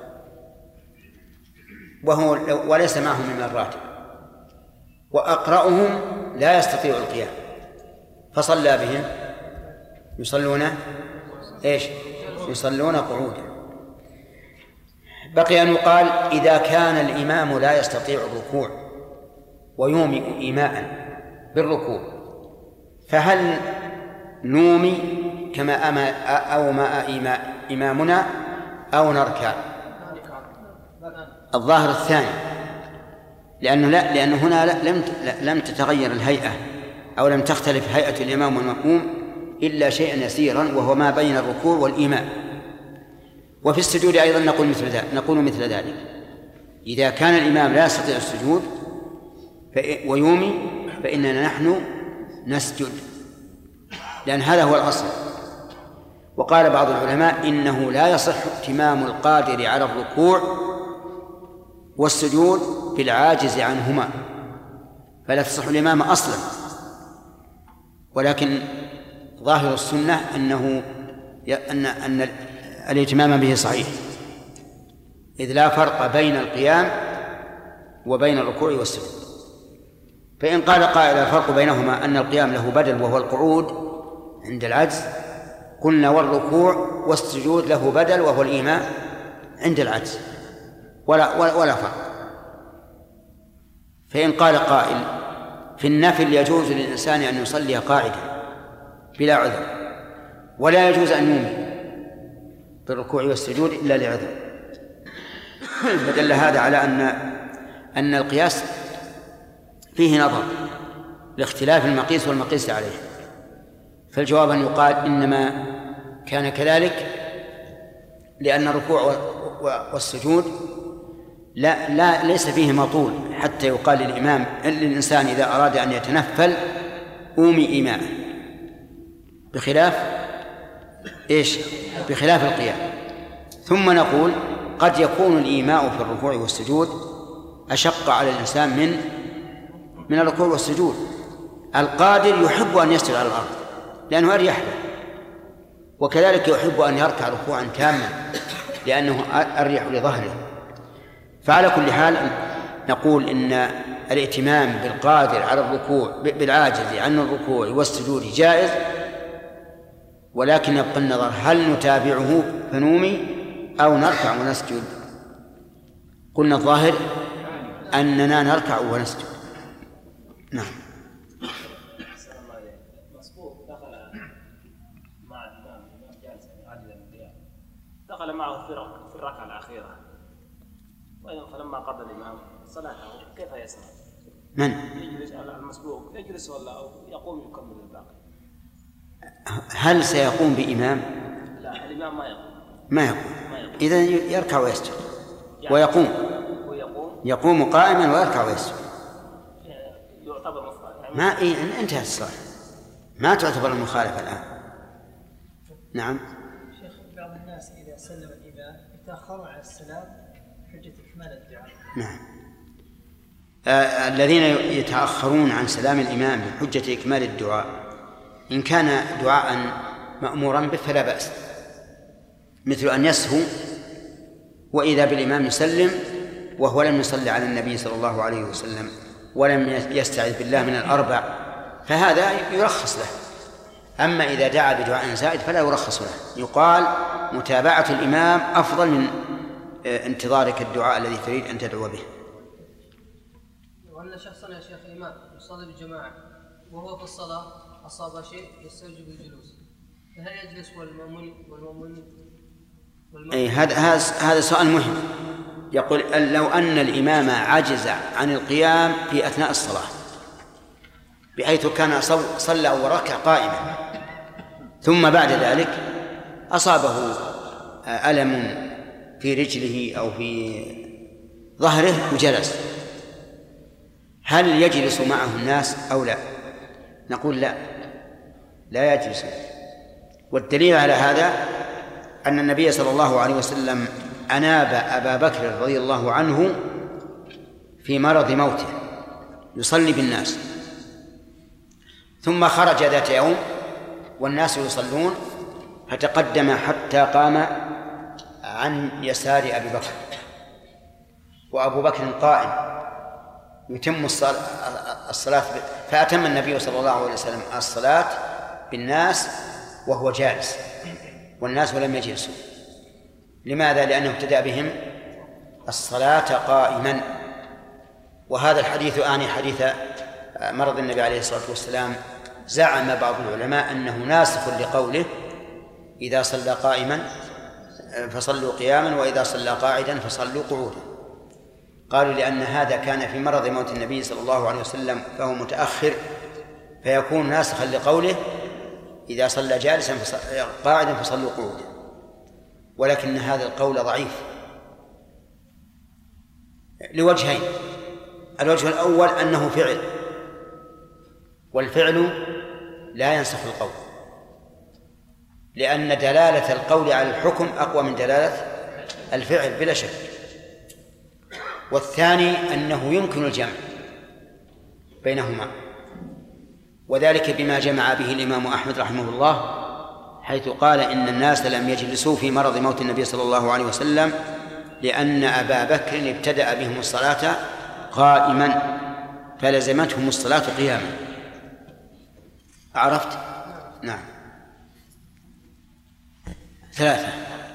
وليس معهم من الراتب وأقرأهم لا يستطيع القيام فصلى بهم، يصلون إيش؟ يصلون قعودا. بقي أن يقال إذا كان الإمام لا يستطيع الركوع ويومئ إيماء بالركوع فهل نومي كما أومأ إمامنا أو نركع؟ الظاهر الثاني، لأنه هنا لم تتغير الهيئة أو لم تختلف هيئة الإمام والمأموم إلا شيئا يسيرا وهو ما بين الركوع والإيماء. وفي السجود أيضا نقول مثل ذلك. إذا كان الإمام لا يستطيع السجود ويومي فإننا نحن نسجد، لأن هذا هو الأصل. وقال بعض العلماء إنه لا يصح ائتمام القادر على الركوع والسجود بالعاجز عنهما، فلا تصح الإمام أصلا. ولكن ظاهر السنة أن الائتمام به صحيح، إذ لا فرق بين القيام وبين الركوع والسجود. فإن قال قائل الفرق بينهما أن القيام له بدل وهو القعود عند العجز، قلنا والركوع والسجود له بدل وهو الإيماء عند العجز، ولا فرق. فإن قال قائل في النفل يجوز للإنسان أن يصلي قاعدا بلا عذر، ولا يجوز أن يومي بالركوع والسجود إلا لعذر، فدل هذا على أن القياس فيه نظر لاختلاف المقيس والمقيس عليه. فالجواب أن يقال إنما كان كذلك لأن الركوع والسجود ليس فيه مطول حتى يقال للإنسان إذا أراد أن يتنفل أومي إيماء، بخلاف القيام. ثم نقول قد يكون الإيماء في الركوع والسجود أشق على الإنسان من الركوع والسجود. القادر يحب أن يسجد على الأرض لأنه أريح له، وكذلك يحب أن يركع ركوعا تاما لأنه أريح لظهره. فعلى كل حال نقول إن الائتمام بالقادر على الركوع بالعاجز عن الركوع والسجود جائز، ولكن يبقى النظر هل نتابعه فنومي أو نركع ونسجد. قلنا الظاهر أننا نركع ونسجد. نعم. دخل معه في الركعة الأخيرة، وأيضا فلما قضى الإمام صلاته كيف يصنع؟ من؟ يجلس على المسبوق، يجلس ولا يقوم يكمل الباقي؟ هل سيقوم بإمام؟ لا، الإمام ما يقوم. إذن يركع ويسجد ويقوم. يقوم قائما ويركع ويسجد. يعتبر مفرد يعني ما انتهت الصلاة، ما تعتبر المخالفة الآن. نعم. شيخ بعض الناس إذا سلم الإمام يتأخرون على السلام حجة إكمال الدعاء. نعم. الذين يتأخرون عن سلام الإمام بحجة إكمال الدعاء إن كان دعاء مأمورا به فلا بأس، مثل أن يسهو وإذا بالإمام يسلم وهو لم يصلي على النبي صلى الله عليه وسلم ولم يستعذ بالله من الأربع، فهذا يرخص له. أما إذا دعا بدعاء زائد فلا يرخص له، يقال متابعة الإمام أفضل من انتظارك الدعاء الذي تريد أن تدعو به. وأن شخصا يا شيخ إمام يصلي بالجماعة وهو في الصلاة أصاب شيء يستوجب الجلوس، فهل يجلس والمأمون هذا سؤال مهم. يقول لو أن الإمام عجز عن القيام في أثناء الصلاة بحيث كان صلى وركع قائما ثم بعد ذلك أصابه ألم في رجله أو في ظهره وجلس، هل يجلس معه الناس أو لا؟ نقول لا يجلس. والدليل على هذا أن النبي صلى الله عليه وسلم أناب أبا بكر رضي الله عنه في مرض موته يصلي بالناس، ثم خرج ذات يوم والناس يصلون فتقدم حتى قام عن يسار أبي بكر وأبو بكر قائم يتم الصلاة، فأتم النبي صلى الله عليه وسلم الصلاة بالناس وهو جالس والناس لم يجلسوا. لماذا؟ لأنه ابتدأ بهم الصلاة قائما. وهذا الحديث حديث مرض النبي عليه الصلاة والسلام. زعم بعض العلماء أنه ناسخ لقوله إذا صلى قائما فصلوا قياما وإذا صلى قاعدا فصلوا قعودا. قالوا لأن هذا كان في مرض موت النبي صلى الله عليه وسلم فهو متأخر فيكون ناسخا لقوله إذا صلى جالسا قاعدا فصلوا قعودا. ولكن هذا القول ضعيف لوجهين. الوجه الأول أنه فعل، والفعل لا ينسخ القول، لأن دلالة القول على الحكم أقوى من دلالة الفعل بلا شك. والثاني أنه يمكن الجمع بينهما، وذلك بما جمع به الإمام أحمد رحمه الله حيث قال إن الناس لم يجلسوا في مرض موت النبي صلى الله عليه وسلم لأن أبا بكر ابتدأ بهم الصلاة قائما فلزمتهم الصلاة قياما. عرفت؟ نعم. 3.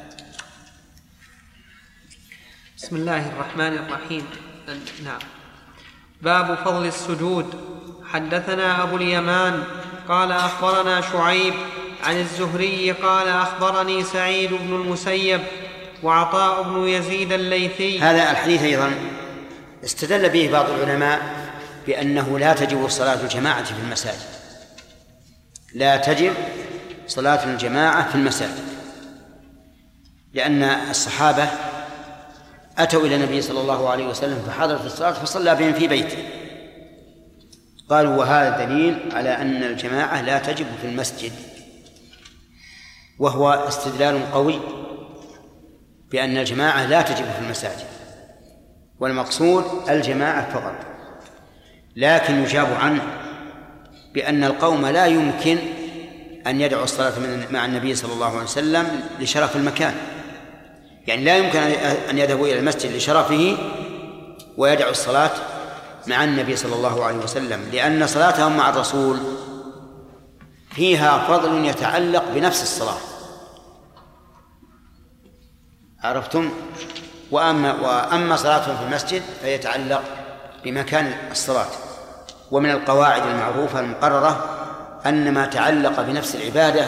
بسم الله الرحمن الرحيم. نعم. باب فضل السجود. حدثنا أبو اليمان قال أخبرنا شعيب عن الزهري قال أخبرني سعيد بن المسيب وعطاء بن يزيد الليثي. هذا الحديث أيضا استدل به بعض العلماء بأنه لا تجب صلاة الجماعة في المساجد، لا تجب صلاة الجماعة في المساجد، لأن الصحابة أتوا إلى النبي صلى الله عليه وسلم فحضرت الصلاة فصلى بهم في بيته. قالوا وهذا دليل على أن الجماعة لا تجب في المسجد، وهو استدلال قوي بأن الجماعة لا تجب في المساجد، والمقصود الجماعة فقط. لكن يجاب عنه بأن القوم لا يمكن أن يدعوا الصلاة مع النبي صلى الله عليه وسلم لشرف المكان، يعني لا يمكن أن يذهبوا إلى المسجد لشرفه ويدعوا الصلاة مع النبي صلى الله عليه وسلم، لأن صلاتهم مع الرسول فيها فضل يتعلق بنفس الصلاة. عرفتم؟ وأما صلاتهم في المسجد فيتعلق بمكان الصلاة. ومن القواعد المعروفة المقررة أن ما تعلق بنفس العبادة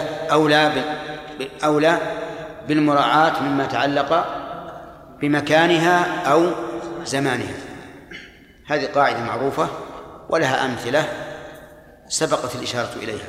أولى بالمراعاة مما تعلق بمكانها أو زمانها. هذه قاعدة معروفة ولها أمثلة سبقت الإشارة إليها.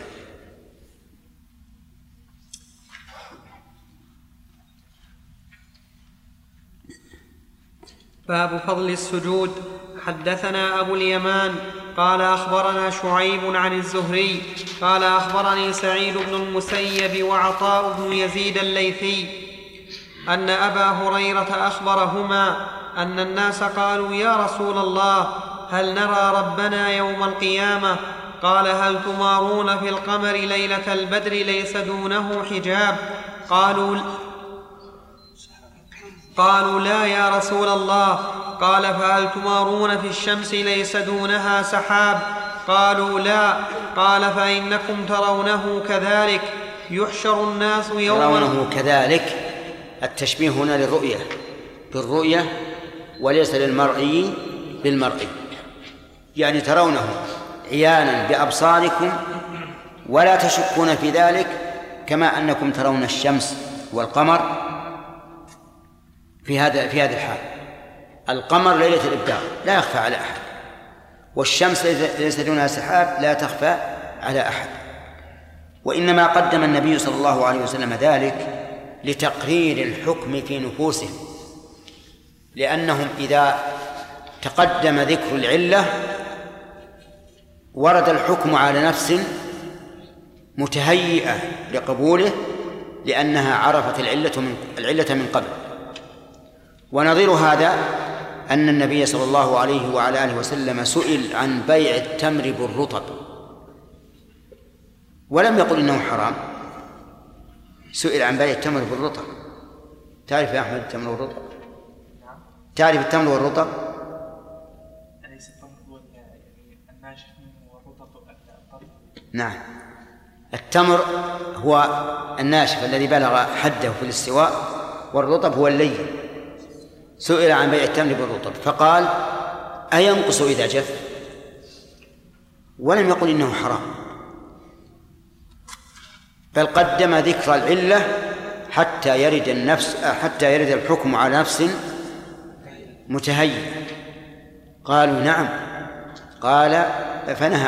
باب فضل السجود. حدثنا أبو اليمان قال أخبرنا شعيب عن الزهري قال أخبرني سعيد بن المسيب وعطاء بن يزيد الليثي أن أبا هريرة أخبرهما أن الناس قالوا يا رسول الله هل نرى ربنا يوم القيامة؟ قال هل تمارون في القمر ليلة البدر ليس دونه حجاب؟ قالوا لا يا رسول الله. قال فهل تمارون في الشمس ليس دونها سحاب؟ قالوا لا. قال فإنكم ترونه كذلك يحشر الناس ترونه كذلك. التشبيه هنا للرؤية بالرؤية وليس للمرئي بالمرئي، يعني ترونه عيانا بأبصاركم ولا تشكون في ذلك، كما أنكم ترون الشمس والقمر في هذه الحال. القمر ليلة الإبدار لا يخفى على أحد، والشمس ليس دونها سحاب لا تخفى على أحد. وإنما قدم النبي صلى الله عليه وسلم ذلك لتقرير الحكم في نفوسهم، لأنهم إذا تقدم ذكر العلة ورد الحكم على نفس متهيئة لقبوله، لأنها عرفت العلة من قبل. ونظير هذا أن النبي صلى الله عليه وعلى آله وسلم سئل عن بيع التمر بالرطب ولم يقل إنه حرام، سئل عن بيع التمر بالرطب. تعرف يا أحمد التمر والرطب؟ تعرف التمر والرطب؟ أليس التمر هو الناشف منه والرطب الطري؟ نعم، التمر هو الناشف الذي بلغ حده في الاستواء، والرطب هو اللين. سئل عن بيع التمر بالرطب فقال أينقص إذا جف؟ ولم يقل إنه حرام، بل قدم ذكر العلة حتى يرد الحكم على نفس متهيئ. قالوا نعم. قال فنهى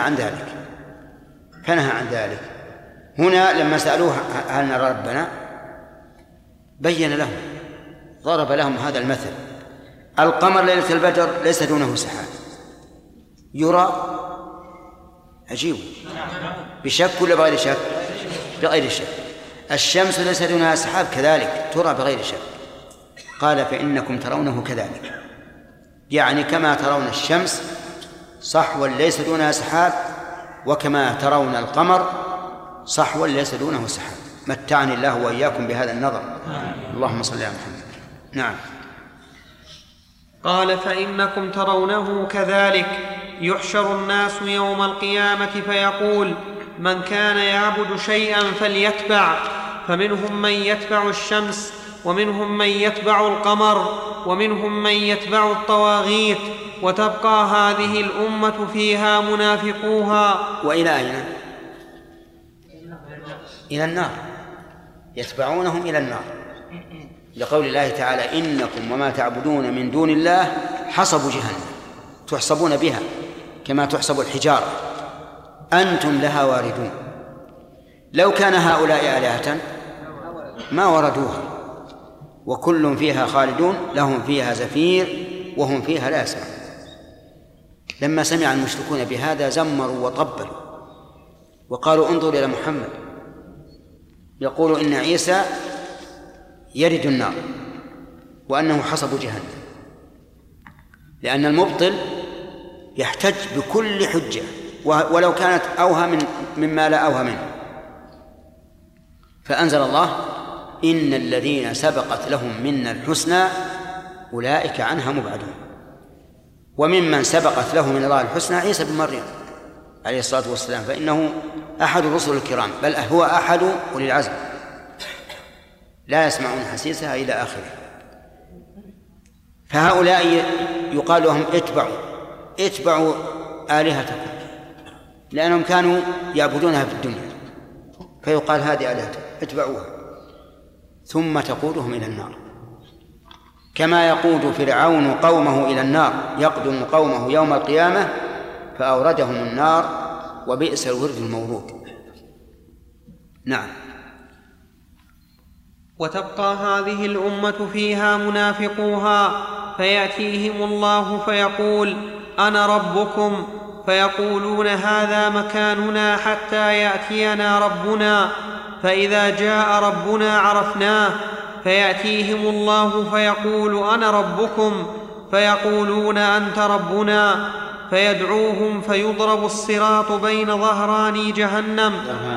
عن ذلك. هنا لما سألوه هل نرى ربنا بين لهم، ضرب لهم هذا المثل: القمر ليلة البدر ليس دونه سحاب، يرى عجيب بشك ولا بغير شك؟ بغير شك. الشمس ليس دونها سحاب كذلك ترى بغير شك. قال فإنكم ترونه كذلك، يعني كما ترون الشمس صحوا ليس دونها سحاب، وكما ترون القمر صحوا ليس دونه سحاب. متعني الله وإياكم بهذا النظر. اللهم صل على محمد. نعم. قال فإنكم ترونه كذلك يحشر الناس يوم القيامة فيقول من كان يعبد شيئا فليتبع، فمنهم من يتبع الشمس، ومنهم من يتبع القمر، ومنهم من يتبع الطواغيت، وتبقى هذه الأمة فيها منافقوها. وإلى أين؟ إلى النار، يتبعونهم إلى النار، لقول الله تعالى إنكم وما تعبدون من دون الله حصب جهنم تحصبون بها كما تحصب الحجارة أنتم لها واردون. لو كان هؤلاء آلهة ما وردوها، وكل فيها خالدون لهم فيها زفير وهم فيها لا يسمعون. لما سمع المشركون بهذا زمروا وطبلوا وقالوا انظروا إلى محمد يقول إن عيسى يرد النار وأنه حصب جهنم، لأن المبطل يحتج بكل حجة ولو كانت أوهى مما لا أوهى منه. فأنزل الله إن الذين سبقت لهم منا الحسنى أولئك عنها مبعدون. وممن سبقت له من الله الحسنى عيسى بن مريم عليه الصلاة والسلام، فإنه أحد الرسل الكرام، بل هو أحد أولي العزم، لا يسمعون حسيسها إلى آخره. فهؤلاء يقال لهم اتبعوا آلهتكم، لأنهم كانوا يعبدونها في الدنيا، فيقال هذه آلهتكم اتبعوها، ثم تقودهم إلى النار كما يقود فرعون قومه إلى النار، يقدم قومه يوم القيامة فأوردهم النار وبئس الورد المورود. نعم. وتبقى هذه الأمة فيها منافقوها، فيأتيهم الله فيقول: أنا ربكم، فيقولون: هذا مكاننا حتى يأتينا ربنا، فإذا جاء ربنا عرفناه. فيأتيهم الله فيقول: أنا ربكم، فيقولون: أنت ربنا، فيدعوهم فيضرب الصراط بين ظهراني جهنم.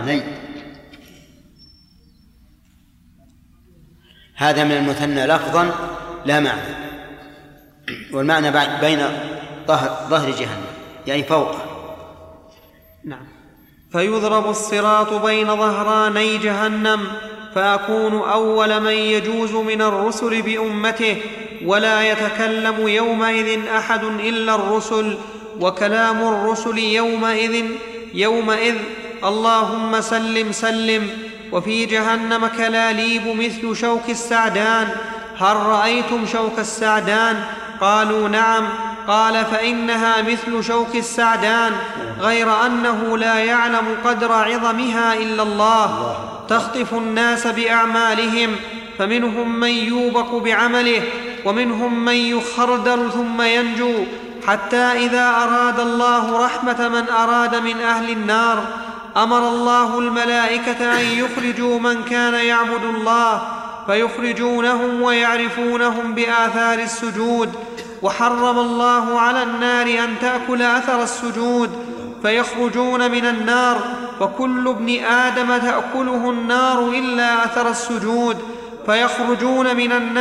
هذا من المثنى لفظا لا معنى، والمعنى بين ظهر جهنم يعني فوقه. نعم. فيضرب الصراط بين ظهراني جهنم، فأكون أول من يجوز من الرسل بأمته، ولا يتكلم يومئذ أحد إلا الرسل، وكلام الرسل يومئذ اللهم سلم سلم. وفي جهنم كلاليب مثل شوك السعدان. هل رأيتم شوك السعدان؟ قالوا: نعم. قال: فإنها مثل شوك السعدان، غير أنه لا يعلم قدر عظمها إلا الله. تخطف الناس بأعمالهم، فمنهم من يوبق بعمله، ومنهم من يخردل ثم ينجو، حتى إذا أراد الله رحمة من أراد من أهل النار أمر الله الملائكة أن يخرجوا من كان يعبد الله، فيخرجونهم ويعرفونهم بآثار السجود. وحرم الله على النار أن تأكل أثر السجود، فيخرجون من النار، وكل ابن آدم تأكله النار إلا أثر السجود. فيخرجون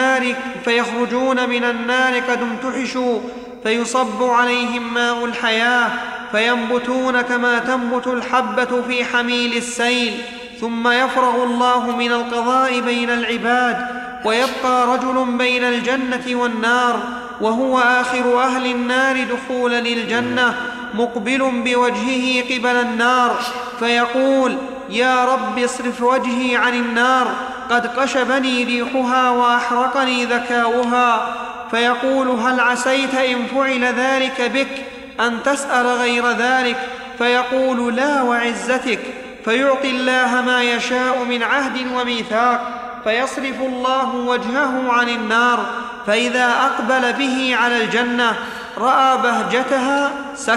من النار قد امتحشوا، فيصب عليهم ماء الحياة، فينبتون كما تنبت الحبة في حميل السيل. ثم يفرغ الله من القضاء بين العباد، ويبقى رجل بين الجنة والنار، وهو آخر أهل النار دخولا للجنة، مقبل بوجهه قبل النار، فيقول: يا رب اصرف وجهي عن النار، قد قشبني ريحها وأحرقني ذكاؤها. فيقول: هل عسيت إن فعل ذلك بك أن تسأل غير ذلك؟ فيقول: لا وعزتك. فيعطي الله ما يشاء من عهد وميثاق، فيصرف الله وجهه عن النار، فإذا أقبل به على الجنة رأى بهجتها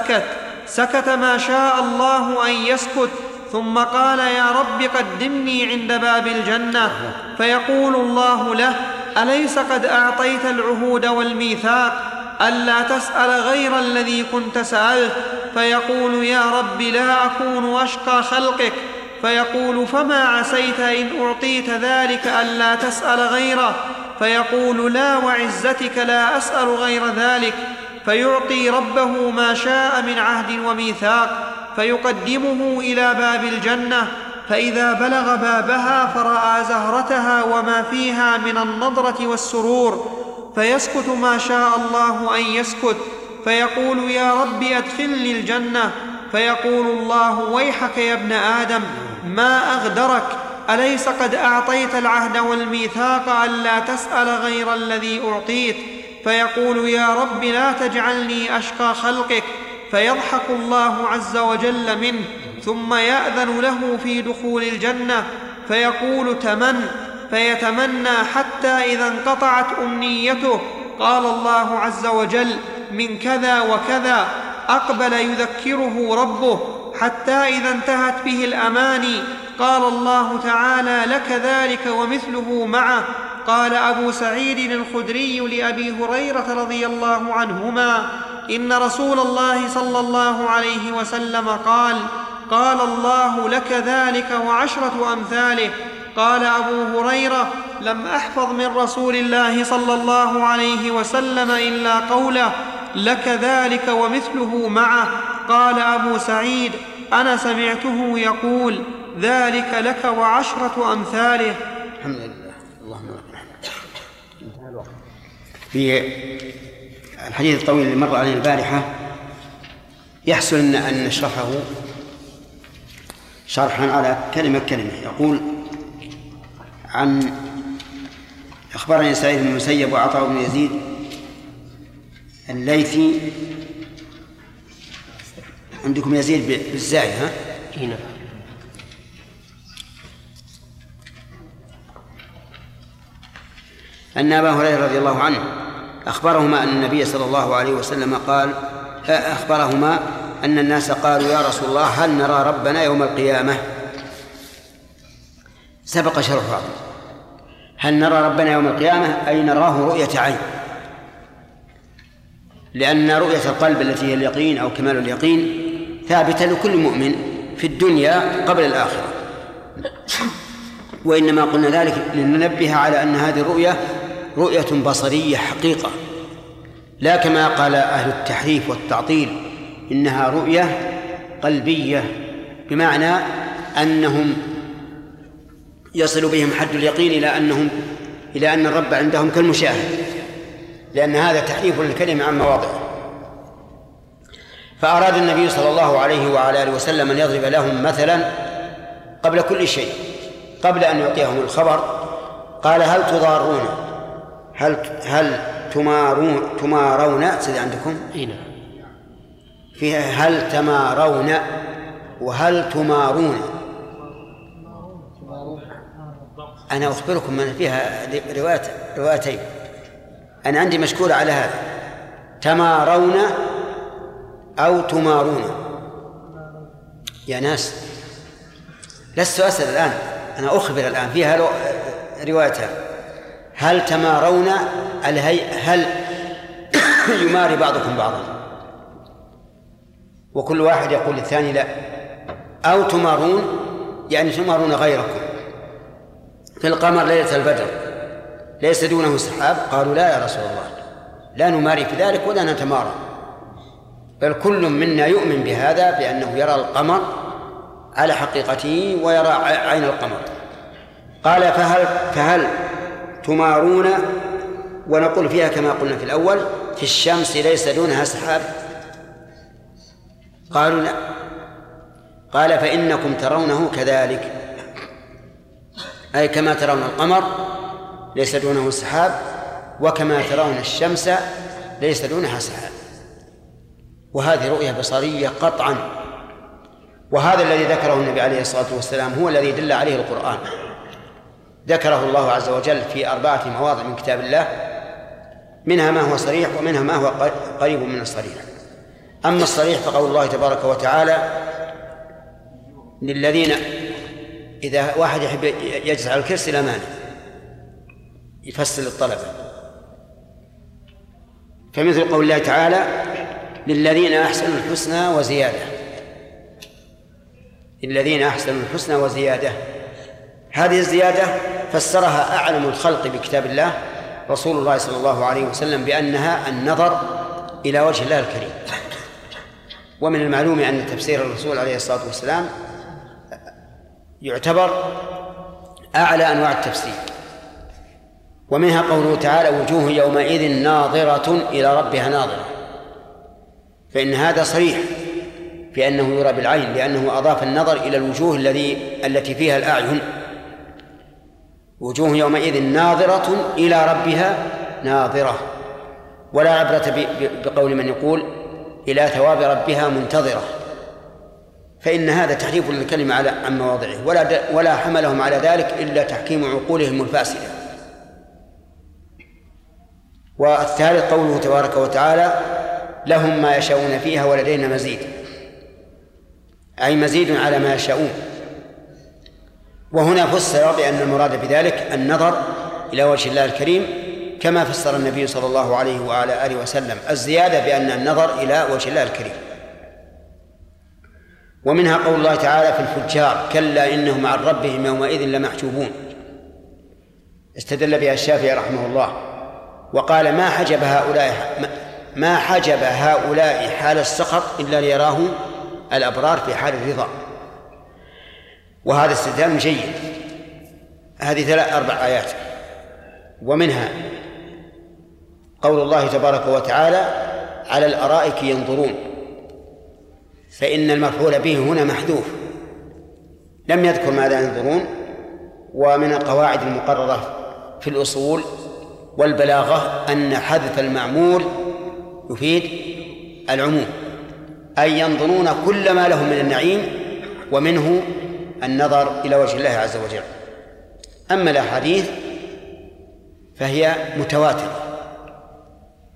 سكت ما شاء الله أن يسكت، ثم قال: يا رب قدمني عند باب الجنة. فيقول الله له: أليس قد أعطيت العهود والميثاق ألا تسأل غير الذي كنت سألت؟ فيقول: يا رب لا أكون أشقى خلقك. فيقول: فما عسيت إن أعطيت ذلك ألا تسأل غيره؟ فيقول: لا وعزتك لا أسأل غير ذلك. فيعطي ربه ما شاء من عهد وميثاق، فيقدمه إلى باب الجنة، فإذا بلغ بابها فرأى زهرتها وما فيها من النضرة والسرور، فيسكت ما شاء الله أن يسكت. فيقول: يا رب أدخلني الجنة. فيقول الله: ويحك يا ابن آدم، ما أغدرك، أليس قد أعطيت العهد والميثاق ألا تسأل غير الذي أعطيت؟ فيقول: يا رب لا تجعلني أشقى خلقك. فيضحك الله عز وجل منه، ثم يأذن له في دخول الجنة، فيقول: تمن، فيتمنى حتى إذا انقطعت أمنيته قال الله عز وجل: من كذا وكذا. أقبل يذكره ربه حتى إذا انتهت به الأماني قال الله تعالى: لك ذلك ومثله معه. قال أبو سعيد الخدري لأبي هريرة رضي الله عنهما: إن رسول الله صلى الله عليه وسلم قال الله: لك ذلك وعشرة أمثاله. قال أبو هريرة: لم أحفظ من رسول الله صلى الله عليه وسلم إلا قوله: لك ذلك ومثله معه. قال أبو سعيد: أنا سمعته يقول: ذلك لك وعشرة أمثاله. الحمد لله. اللهم لك الحمد. في الحديث الطويل اللي مر علينا البارحة يحسن أن نشرحه شرحا على كلمة كلمة. يقول: أخبرني سعيد بن المسيب وعطاء بن يزيد الليثي. عندكم يزيد بالزاي ها؟ هنا. أن أبا هريرة رضي الله عنه أخبرهما أن النبي صلى الله عليه وسلم قال أخبرهما أن الناس قالوا يا رسول الله هل نرى ربنا يوم القيامة؟ سبق شرحها. هل نرى ربنا يوم القيامة أي نراه رؤية عين، لأن رؤية القلب التي هي اليقين أو كمال اليقين ثابتة لكل مؤمن في الدنيا قبل الآخرة، وإنما قلنا ذلك لننبه على أن هذه الرؤية رؤية بصرية حقيقة، لا كما قال أهل التحريف والتعطيل إنها رؤية قلبية، بمعنى أنهم يصل بهم حد اليقين إلى أن الرب عندهم كالمشاهد، لأن هذا تحريف للكلمة عن مواضعه. فأراد النبي صلى الله عليه وعلى آله وسلم أن يضرب لهم مثلا قبل كل شيء، قبل أن يعطيهم الخبر قال هل تضارون هل تمارون سيدي عندكم فيها هل تمارون وهل تمارون. أنا أخبركم من فيها روايتين، أنا عندي مشكورة على هذا، تمارون أو تمارون. يا ناس لست أسأل الآن، أنا أخبر الآن، فيها روايتها هل تمارون هل يماري بعضكم بعضا، وكل واحد يقول للثاني لا، أو تمارون يعني تمارون غيركم في القمر ليلة البدر ليس دونه سحاب. قالوا لا يا رسول الله لا نماري في ذلك ولا نتمارى، بل كل منا يؤمن بهذا بأنه يرى القمر على حقيقته ويرى عين القمر. قال فهل تمارون، ونقول فيها كما قلنا في الأول في الشمس ليس دونها سحاب. قالوا لا. قال فإنكم ترونه كذلك، أي كما ترون القمر ليس دونه سحاب، وكما ترون الشمس ليس دونها سحاب. وهذه رؤية بصرية قطعا، وهذا الذي ذكره النبي عليه الصلاة والسلام هو الذي دل عليه القرآن، ذكره الله عز وجل في 4 مواضع من كتاب الله، منها ما هو صريح ومنها ما هو قريب من الصريح. أما الصريح فقول الله تبارك وتعالى للذين إذا واحد يحب يجلس على الكرسي لا مانع يفسر للطلبة، فمثل قول الله تعالى للذين أحسنوا الحسنى وزيادة، الذين أحسنوا الحسنى وزيادة. هذه الزيادة فسرها أعلم الخلق بكتاب الله رسول الله صلى الله عليه وسلم بأنها النظر إلى وجه الله الكريم. ومن المعلوم أن تفسير الرسول عليه الصلاة والسلام يعتبر أعلى أنواع التفسير. ومنها قوله تعالى وجوه يومئذ ناظرة إلى ربها ناظرة، فإن هذا صريح في أنه يرى بالعين، لأنه أضاف النظر إلى الوجوه التي فيها الأعين. وجوه يومئذ ناظرة إلى ربها ناظرة، ولا عبرة بقول من يقول إلى ثواب ربها منتظرة، فإن هذا تحريف للكلمة عن مواضعه، ولا حملهم على ذلك إلا تحكيم عقولهم الفاسدة. والثالث قوله تبارك وتعالى لهم ما يشاءون فيها ولدينا مزيد، أي مزيد على ما يشاءون. وهنا فسر بأن المراد بذلك النظر إلى وجه الله الكريم، كما فسر النبي صلى الله عليه وعلى آله وسلم الزيادة بأن النظر إلى وجه الله الكريم. ومنها قول الله تعالى في الفجار كلا إنهم عن ربهم يومئذ لمحجوبون، استدل بها الشافعي رحمه الله وقال ما حجب هؤلاء حال السخط إلا ليراه الأبرار في حال الرضا. وهذا استدلال جيد. هذه 4 آيات. ومنها قول الله تبارك وتعالى على الأرائك ينظرون، فإن المفعول به هنا محذوف، لم يذكر ماذا ينظرون. ومن القواعد المقررة في الأصول والبلاغة أن حذف المعمول يفيد العموم، أي ينظرون كل ما لهم من النعيم، ومنه النظر إلى وجه الله عز وجل. أما الأحاديث فهي متواترة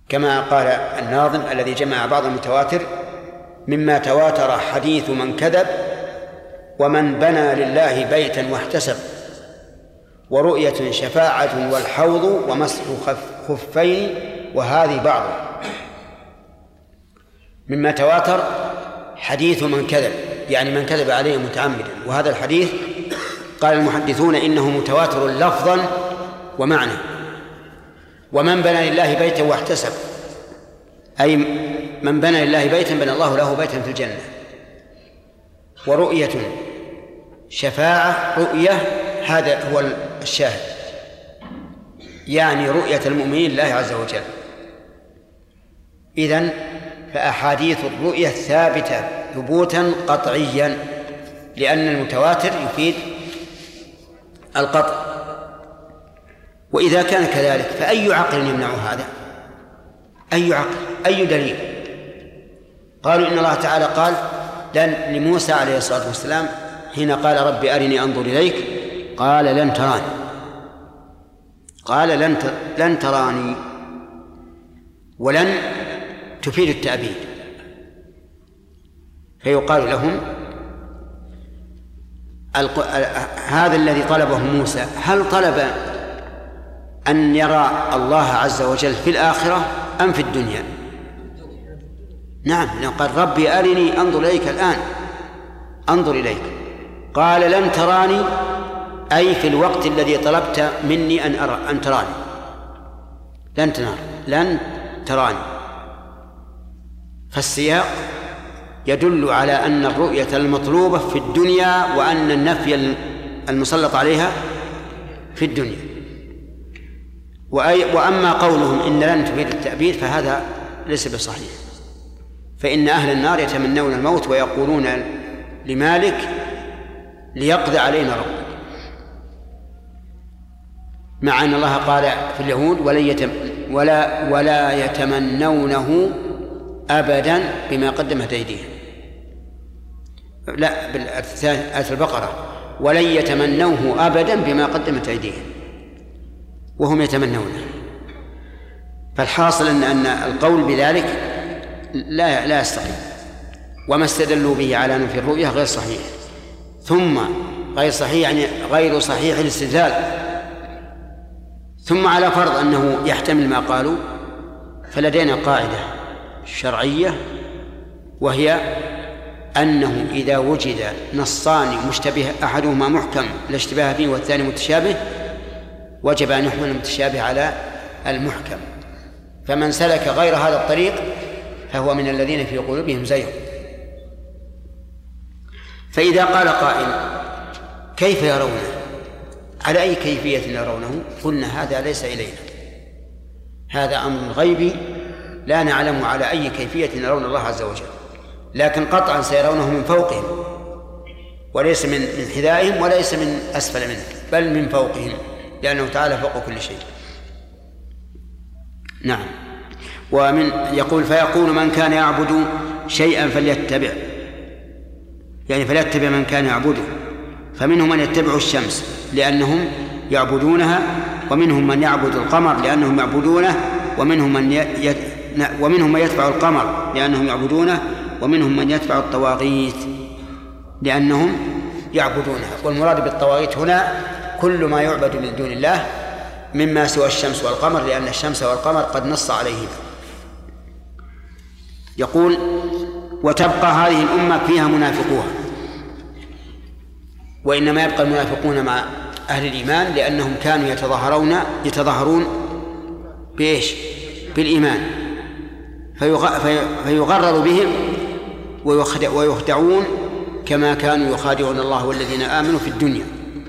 كما قال الناظم الذي جمع بعض المتواتر: مما تواتر حديث من كذب ومن بنى لله بيتا واحتسب، ورؤية شفاعة والحوض ومسح خفين وهذه بعض. مما تواتر حديث من كذب، يعني من كذب عليه متعمدا، وهذا الحديث قال المحدثون إنه متواتر لفظا ومعنى. ومن بنى لله بيتا واحتسب، أي من بنى لله بيتا بنى الله له بيتا في الجنة. ورؤية شفاعة، رؤية هذا هو الشاهد، يعني رؤية المؤمنين لله عز وجل. إذن فأحاديث الرؤية ثابتة ثبوتا قطعيا، لأن المتواتر يفيد القطع. وإذا كان كذلك فأي عقل يمنع هذا؟ أي عقل؟ أي دليل؟ قالوا إن الله تعالى قال لموسى عليه الصلاة والسلام حين قال رب أرني أنظر إليك، قال لن تراني، قال لن تراني، ولن تفيد التأبيد. فيقال لهم هذا الذي طلبه موسى هل طلب أن يرى الله عز وجل في الآخرة أم في الدنيا؟ نعم، قال ربي أرني أنظر إليك الآن، أنظر إليك. قال لن تراني، أي في الوقت الذي طلبت مني أن تراني، لن تراني. فالسياق يدل على أن الرؤية المطلوبة في الدنيا، وأن النفي المسلط عليها في الدنيا. وأما قولهم إن لن تفيد التأبيد فهذا ليس بصحيح، فإن أهل النار يتمنون الموت ويقولون لمالك ليقضي علينا ربك، مع أن الله قال في اليهود ولا يتمنونه أبدا بما قدمت أيديهم. لا، بالآية البقرة ولن يتمنوه أبدا بما قدمت أيديهم، وهم يتمنونه. فالحاصل أن القول بذلك لا يستقيم، وما استدلوا به على نفي الرؤية غير صحيح، ثم غير صحيح يعني غير صحيح الاستدلال. ثم على فرض أنه يحتمل ما قالوا، فلدينا قاعدة شرعية، وهي أنه إذا وجد نصان مشتبه أحدهما محكم لا اشتباه فيه والثاني متشابه، وجب أن يحمل المتشابه على المحكم. فمن سلك غير هذا الطريق فهو من الذين في قلوبهم زيغ. فإذا قال قائل كيف يرونه؟ على أي كيفية يرونه؟ قلنا هذا ليس إلينا، هذا أمر غيبي لا نعلم على أي كيفية يرون الله عز وجل، لكن قطعا سيرونه من فوقهم، وليس من حذائهم وليس من أسفل منه، بل من فوقهم، لأنه تعالى فوق كل شيء. نعم. يقول فيقول من كان يعبد شيئا فليتبع، يعني فليتبع من كان يعبده. فمنهم من يتبع الشمس لأنهم يعبدونها، ومنهم من يعبد القمر لأنهم يعبدونه، ومنهم من يتبع القمر لأنهم يعبدونه، ومنهم من يتبع الطواغيت لأنهم يعبدونها. والمراد بالطواغيت هنا كل ما يعبد من دون الله مما سوى الشمس والقمر، لأن الشمس والقمر قد نص عليهما. يقول وتبقى هذه الأمة فيها منافقوها، وإنما يبقى المنافقون مع أهل الإيمان لأنهم كانوا يتظاهرون بإيش؟ بالإيمان، فيغرر بهم ويخدعون كما كانوا يخادعون الله والذين آمنوا في الدنيا.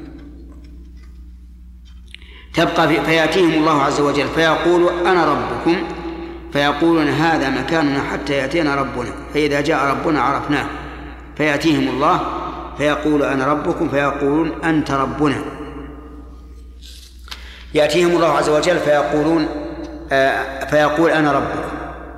تبقى فيأتيهم الله عز وجل فيقول أنا ربكم، فيقولون هذا مكاننا حتى يأتينا ربنا، فإذا جاء ربنا عرفناه. فيأتيهم الله فيقول أنا ربكم، فيقولون أنت ربنا. يأتيهم الله عز وجل فيقول أنا ربكم،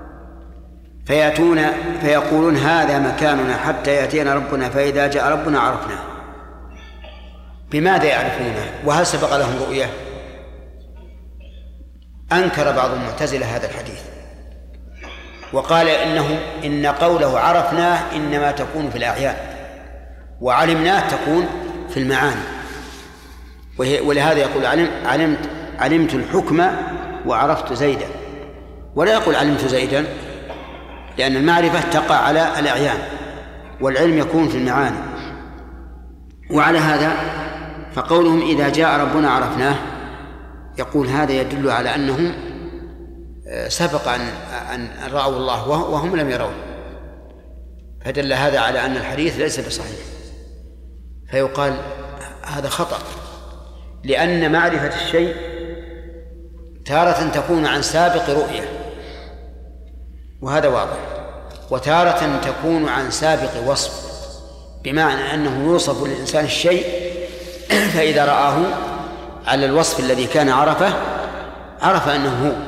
فيقولون هذا مكاننا حتى يأتينا ربنا، فإذا جاء ربنا عرفناه. بماذا يعرفونه؟ وهل سبق لهم رؤية؟ أنكر بعض المعتزلة هذا الحديث وقال إن قوله عرفناه إنما تكون في الأعيان، وعلمناه تكون في المعاني. ولهذا يقول علمت الحكم وعرفت زيدا، ولا يقول علمت زيدا، لأن المعرفة تقع على الأعيان والعلم يكون في المعاني. وعلى هذا فقولهم إذا جاء ربنا عرفناه، يقول هذا يدل على أنهم سبق أن رأوا الله وهم لم يرون، فدل هذا على أن الحديث ليس بصحيح. فيقال هذا خطأ، لأن معرفة الشيء تارة تكون عن سابق رؤية، وهذا واضح، وتارة تكون عن سابق وصف، بمعنى أنه يوصف للإنسان الشيء فإذا رآه على الوصف الذي كان عرف أنه هو.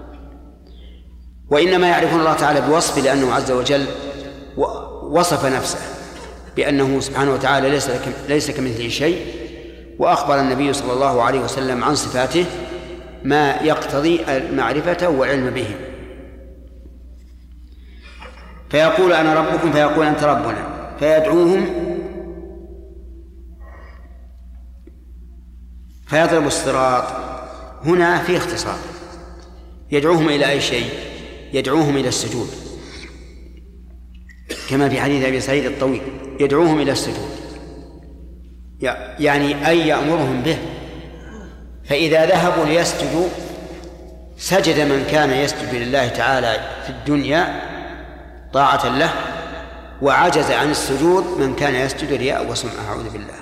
وإنما يعرفون الله تعالى بوصف لأنه عز وجل وصف نفسه بأنه سبحانه وتعالى ليس كمثله شيء، وأخبر النبي صلى الله عليه وسلم عن صفاته ما يقتضي المعرفة والعلم به. فيقول أنا ربكم فيقول أنت ربنا، فيدعوهم فيضرب الصراط. هنا في اختصار، يدعوهم إلى أي شيء؟ يدعوهم إلى السجود، كما في حديث أبي سعيد الطويل، يدعوهم إلى السجود، يعني أي يأمرهم به. فإذا ذهبوا ليسجدوا سجد من كان يسجد لله تعالى في الدنيا طاعة له، وعجز عن السجود من كان يسجد رياء وسمعة، أعوذ بالله.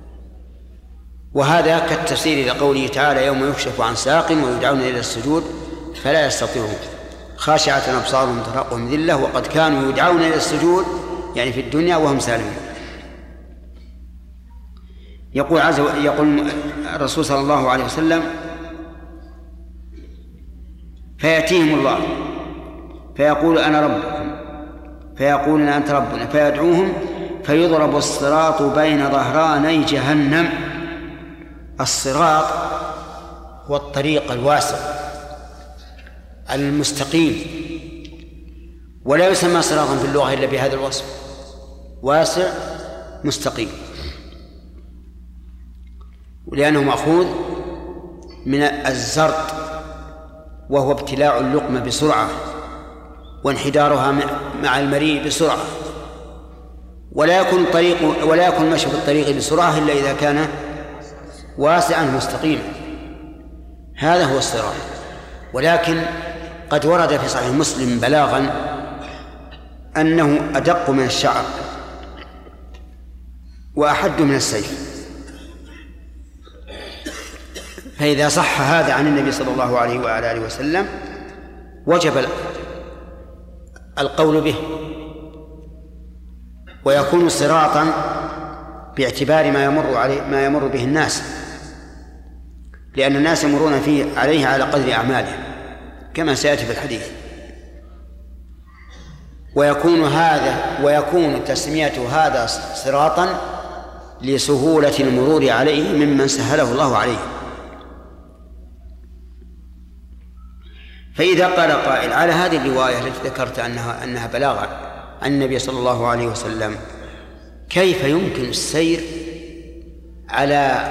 وهذا كالتفسير لقوله تعالى يوم يكشف عن ساق ويدعون إلى السجود فلا يستطيعون خاشعة أبصارهم ترهقهم ذلة وقد كانوا يدعون إلى السجود، يعني في الدنيا وهم سالمون. يقول الرسول صلى الله عليه وسلم فيأتيهم الله فيقول أنا ربكم فيقولون أنت ربنا، فيدعوهم فيضرب الصراط بين ظهراني جهنم. الصراط هو الطريق الواسع المستقيم، ولا يسمى صراطا في اللغة إلا بهذا الوصف، واسع مستقيم، لأنه مأخوذ من الزرط، وهو ابتلاع اللقمة بسرعة وانحدارها مع المريء بسرعة، ولا يكون مشي في الطريق بسرعة إلا إذا كان واسعا مستقيما. هذا هو الصراط. ولكن قد ورد في صحيح مسلم بلاغا أنه أدق من الشعر وأحد من السيف، فإذا صح هذا عن النبي صلى الله عليه وعلى آله وسلم وجب القول به، ويكون صراطا باعتبار ما يمر به الناس، لأن الناس يمرون فيه عليه على قدر أعمالهم كما سيأتي في الحديث. ويكون تسمية هذا صراطا لسهولة المرور عليه ممن سهله الله عليه. فإذا قال قائل على هذه الرواية التي ذكرت أنها بلاغة عن النبي صلى الله عليه وسلم، كيف يمكن السير على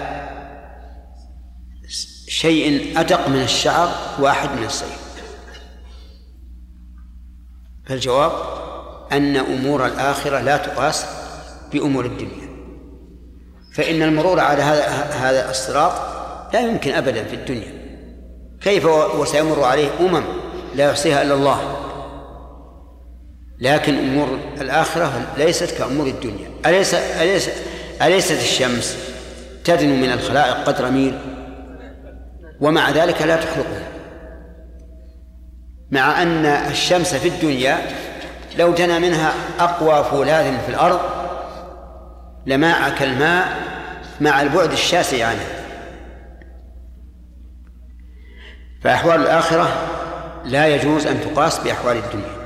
شيء أدق من الشعر واحد من السيف؟ فالجواب أن أمور الآخرة لا تقاس بأمور الدنيا، فإن المرور على هذا الصراط لا يمكن أبدا في الدنيا، كيف وسيمر عليه لا يحصيها إلا الله. لكن أمور الآخرة ليست كأمور الدنيا. أليست الشمس تدن من الخلائق قدر ميل ومع ذلك لا تحرقها، مع أن الشمس في الدنيا لو دنا منها أقوى فولاذ في الأرض لماعك الماء مع البعد الشاسع عنه. فأحوال الآخرة لا يجوز أن تقاس بأحوال الدنيا.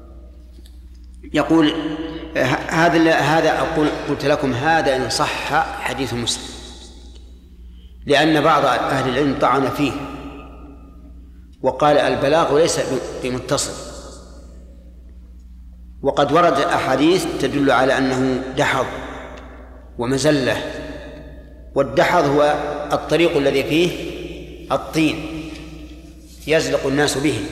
يقول هذا قلت لكم هذا إن صح حديث مسلم، لأن بعض أهل العلم طعن فيه وقال البلاغ ليس بمتصل، وقد ورد أحاديث تدل على أنه دحض ومزلة. والدحض هو الطريق الذي فيه الطين يزلق الناس به،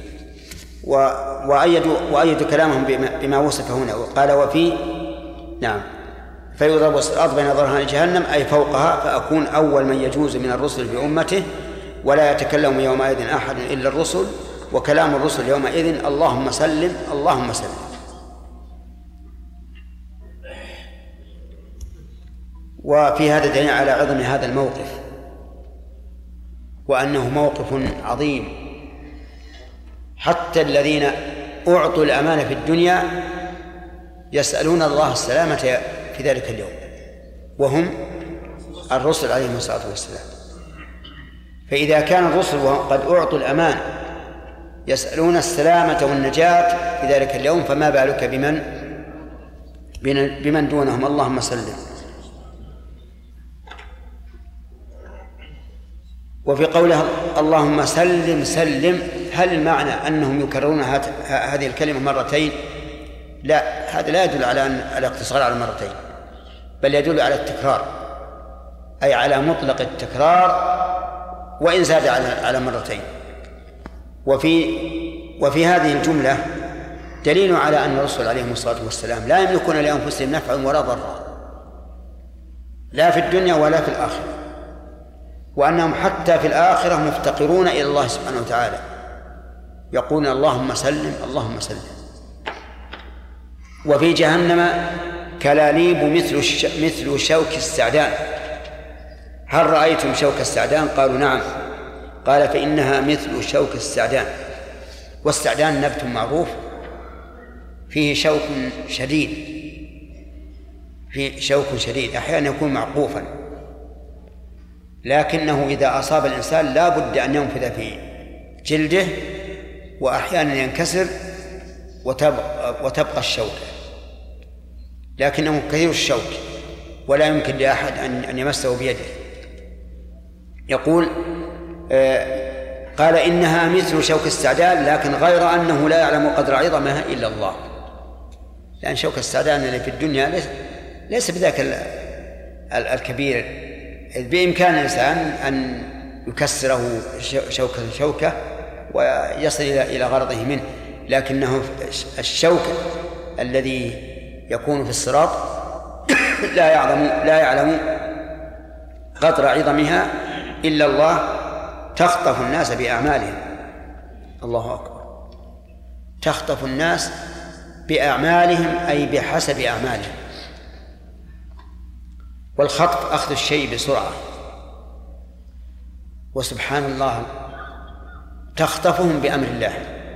وأيدوا كلامهم بما وصف هنا وقال وفي نعم فيضرب الصراط بين ظهران جهنم أي فوقها، فأكون أول من يجوز من الرسل بأمته، ولا يتكلم يومئذ أحد إلا الرسل، وكلام الرسل يومئذ اللهم سلم اللهم سلم. وفي هذا دليل على عظم هذا الموقف، وأنه موقف عظيم. حتى الذين أعطوا الأمانة في الدنيا يسألون الله السلامة في ذلك اليوم، وهم الرسل عليهم الصلاة والسلام. فإذا كان الرسل قد أعطوا الأمان يسألون السلامة والنجاة في ذلك اليوم، فما بالك بمن دونهم؟ اللهم سلم. وفي قوله اللهم سلم سلم، هل المعنى أنهم يكررون هذه الكلمة مرتين؟ لا، هذا لا يدل على الاقتصار على مرتين، بل يدل على التكرار، أي على مطلق التكرار وإن زاد على مرتين. وفي هذه الجملة دليل على أن الرسل عليهم الصلاة والسلام لا يملكون لأنفسهم نفعا ولا ضرا، لا في الدنيا ولا في الآخرة، وأنهم حتى في الآخرة مفتقرون إلى الله سبحانه وتعالى، يقولون اللهم سلم اللهم سلم. وفي جهنم كلاليب مثل شوك السعدان. هل رأيتم شوك السعدان؟ قالوا نعم. قال فإنها مثل شوك السعدان. والسعدان نبت معروف فيه شوك شديد، أحيانا يكون معقوفا، لكنه إذا أصاب الإنسان لا بد أن ينفذ في جلده، وأحيانا ينكسر وتبقى الشوكة، لكنه كثير الشوك ولا يمكن لأحد أن يمسه بيده. يقول قال إنها مثل شوك السعدان، لكن غير أنه لا يعلم قدر عظمها إلا الله، لأن شوك السعدان اللي في الدنيا ليس بذاك الكبير، بإمكان الإنسان أن يكسره شوكة ويصل إلى غرضه منه، لكنه الشوك الذي يكون في الصراط لا يعلم قدر عظمها إلا الله، تخطف الناس بأعمالهم. الله أكبر، تخطف الناس بأعمالهم أي بحسب أعمالهم. والخطف أخذ الشيء بسرعة، وسبحان الله تخطفهم بأمر الله،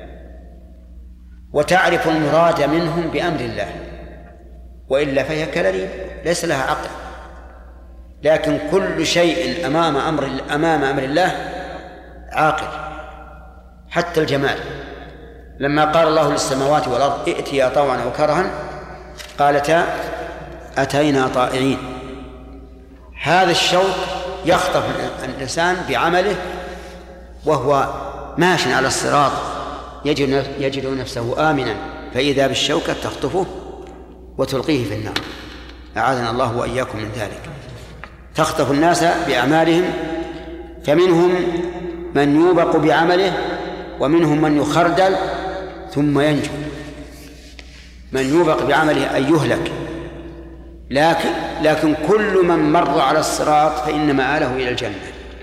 وتعرف المراد منهم بأمر الله، وإلا فهي كلاليب ليس لها عقل. لكن كل شيء أمام أمر الله عاقل، حتى الجمال. لما قال الله للسماوات والأرض ائتيا طوعا أو كرها قالتا أتينا طائعين. هذا الشوك يخطف الإنسان بعمله وهو ماش على الصراط، يجد نفسه آمنا، فإذا بالشوكة تخطفه وتلقيه في النار، أعاذنا الله وإياكم من ذلك. تخطف الناس بأعمالهم، فمنهم من يوبق بعمله، ومنهم من يخردل ثم ينجو. من يوبق بعمله أي يهلك، لكن كل من مر على الصراط فإن مآله إلى الجنة،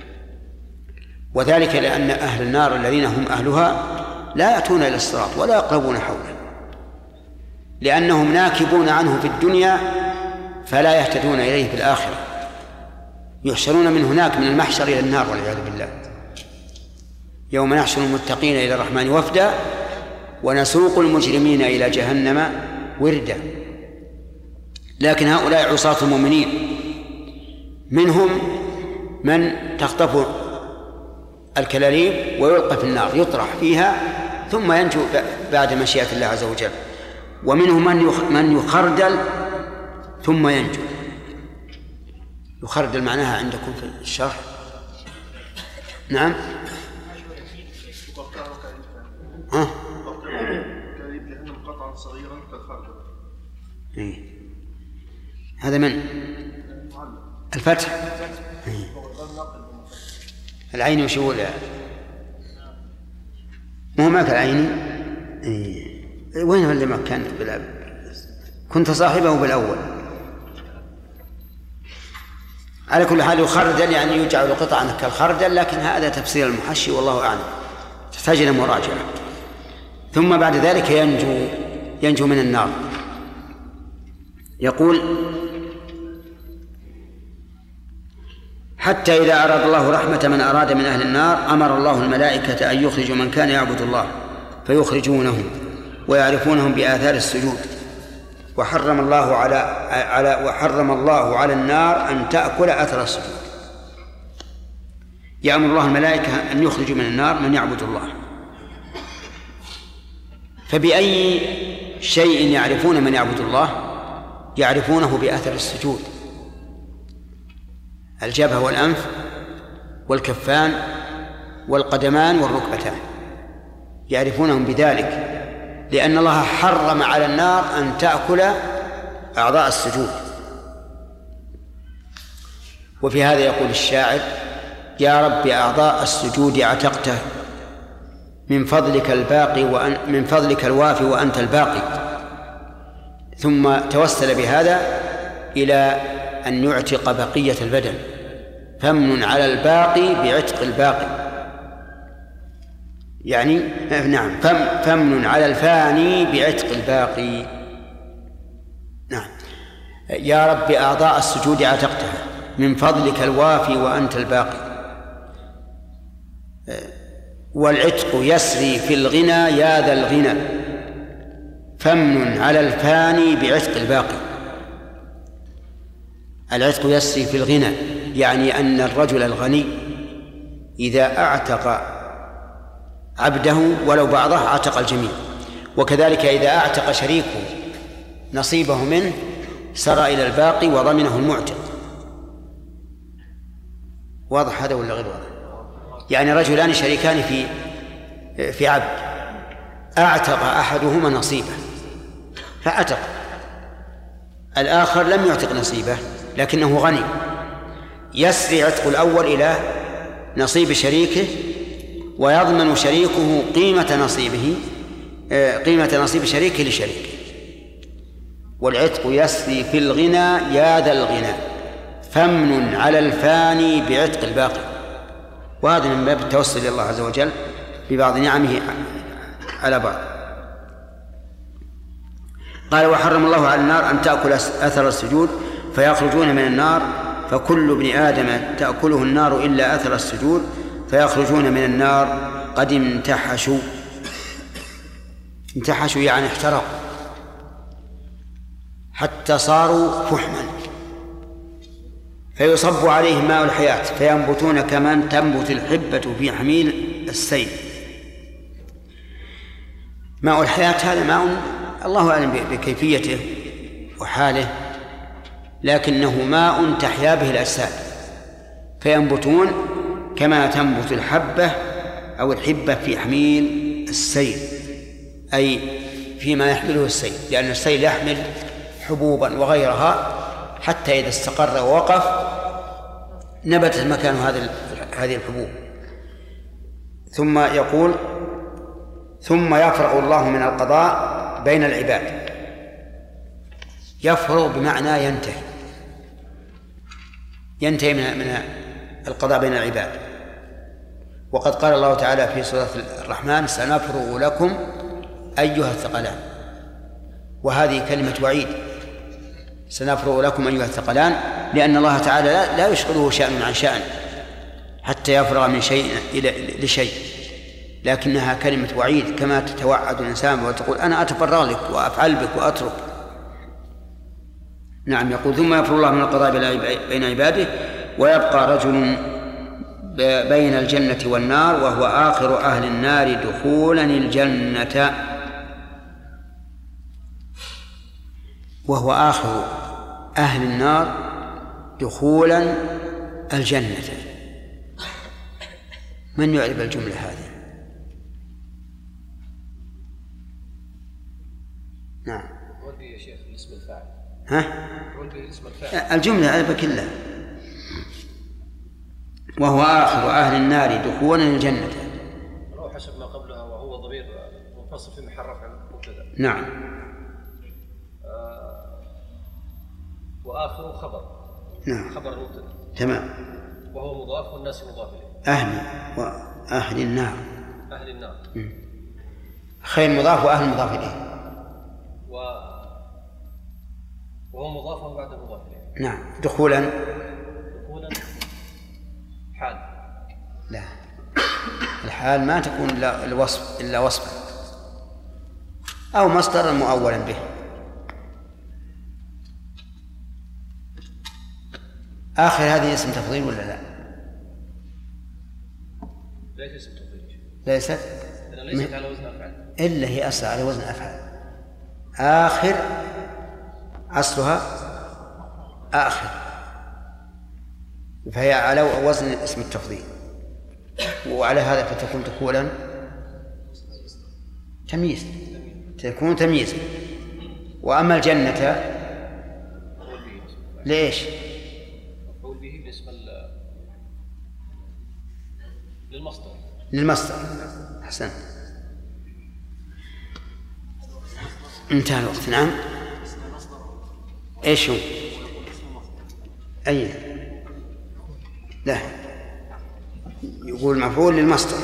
وذلك لأن أهل النار الذين هم أهلها لا يأتون إلى الصراط ولا يقربون حوله، لأنهم ناكبون عنه في الدنيا فلا يهتدون إليه في الآخرة، يحشرون من هناك من المحشر إلى النار والعياذ بالله. يوم نحشر المتقين إلى الرحمن وفدا ونسوق المجرمين إلى جهنم وردا. لكن هؤلاء عصاة المؤمنين منهم من تخطف الكلاليب ويلقى في النار، يطرح فيها ثم ينجو بعد مشيئة الله عز وجل، ومنهم من يخردل ثم ينجو. يخردل معناها عندكم في الشرح؟ نعم. حرفا صغيرا كالخردل. هذا من الفتح. العين وشو مو معك العين. وين اللي ما كان كنت صاحبه بالأول. على كل حال يخردل يعني يجعل قطعا كالخردل، لكن هذا تفسير المحشي والله أعلم، تحتاج إلى مراجعة. ثم بعد ذلك ينجو من النار. يقول: حتى إذا أراد الله رحمة من أراد من أهل النار أمر الله الملائكة أن يخرجوا من كان يعبد الله فيخرجونهم ويعرفونهم بآثار السجود. وحرم الله على النار أن تأكل أثر السجود. يأمر الله الملائكة أن يخرجوا من النار من يعبد الله. فبأي شيء يعرفون من يعبد الله؟ يعرفونه بأثر السجود: الجبهة والأنف والكفان والقدمان والركبتان، يعرفونهم بذلك، لأن الله حرم على النار أن تأكل أعضاء السجود. وفي هذا يقول الشاعر: يا رب أعضاء السجود عتقته من فضلك الباقي من فضلك الوافي وأنت الباقي. ثم توسل بهذا إلى أن يعتق بقية البدن، فمن على الباقي بعتق الباقي، يعني نعم فمن على الفاني بعتق الباقي. نعم. يا رب أعضاء السجود عتقتها من فضلك الوافي وأنت الباقي. والعتق يسري في الغنى يا ذا الغنى، فمن على الفاني بعتق الباقي. العتق يسري في الغنى يعني أن الرجل الغني إذا أعتق عبده ولو بعضه أعتق الجميع، وكذلك إذا أعتق شريكه نصيبه منه سرى إلى الباقي وضمنه المعتق. واضح هذا ولا غير واضح؟ يعني رجلان شريكان في عبد، أعتق أحدهما نصيبه فأعتق، الآخر لم يعتق نصيبه لكنه غني، يسري عتق الأول إلى نصيب شريكه ويضمن شريكه قيمة نصيب شريكه لشريكه. والعتق يسري في الغنى يا ذا الغنى، فمن على الفاني بعتق الباقي. وهذا من باب التوسل إلى الله عز وجل ببعض نعمه على بعض. قال: وحرم الله على النار أن تأكل أثر السجود فيخرجون من النار، فكل ابن آدم تأكله النار إلا أثر السجود فيخرجون من النار قد امتحشوا. امتحشوا يعني احترقوا حتى صاروا فحما، فيصب عليهم ماء الحياة فينبتون كما تنبت الحبة في حميل السيل. ماء الحياة هذا ماء الله أعلم بكيفيته وحاله، لكنه ماء تحيا به الأجساد، فينبتون كما تنبت الحبة أو الحبة في حميل السيل، أي فيما يحمله السيل، لأن السيل يحمل حبوبا وغيرها حتى إذا استقر ووقف نبتت مكان هذه الحبوب. ثم يقول: ثم يفرغ الله من القضاء بين العباد. يفرغ بمعنى ينتهي من القضاء بين العباد. وقد قال الله تعالى في سورة الرحمن: سنفرغ لكم أيها الثقلان. وهذه كلمة وعيد، سنفرغ لكم أيها الثقلان، لأن الله تعالى لا يشغله شأن عن شأن حتى يفرغ من شيء لشيء، لكنها كلمة وعيد، كما تتوعد الإنسان وتقول أنا أتفرغ لك وأفعل بك وأترك. نعم. يقول: ثم يفرغ الله من القضاء بين عباده ويبقى رجل بين الجنة والنار وهو آخر أهل النار دخولا الجنة. وهو آخر أهل النار دخولا الجنة. من يعرف الجملة هذه؟ ها؟ مفعول به اسم الفاعل. الجملة كلها. وهو آخر أهل النار دخولا الجنة. أو حسب ما قبلها وهو ضمير منفصل في محل رفع مبتدأ. نعم. وآخر خبر. نعم. خبر المبتدأ. تمام. وهو مضاف والناس مضاف إليه. أهل النار. أهل النار. خير مضاف وأهل مضاف إليه. وهو مضاف وبعد مضاف إليه. نعم. دخولا حال. لا، الحال ما تكون إلا وصفا أو مصدرا مؤولا به. آخر هذه اسم تفضيل ولا لا؟ ليس اسم تفضيل. ليست على وزن أفعال. إلا هي أصل على وزن أفعال. آخر أصلها آخر، فهي على وزن اسم التفضيل، وعلى هذا فتكون دخولا تمييز، تكون تمييزا. وأما الجنة ليش؟ مفعول به باسم للمصدر. أحسن. انتهى الوقت. نعم. ايش هو؟ أي لا، يقول مفعول للمصدر.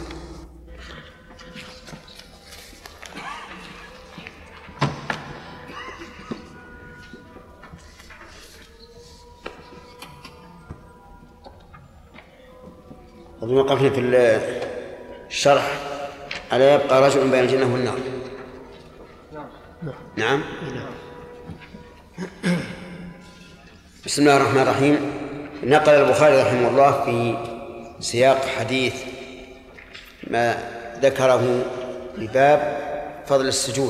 قد وقفنا في الشرح على يبقى رجل بين الجنة والنار. نعم. بسم الله الرحمن الرحيم. نقل البخاري رحمه الله في سياق حديث ما ذكره بباب فضل السجود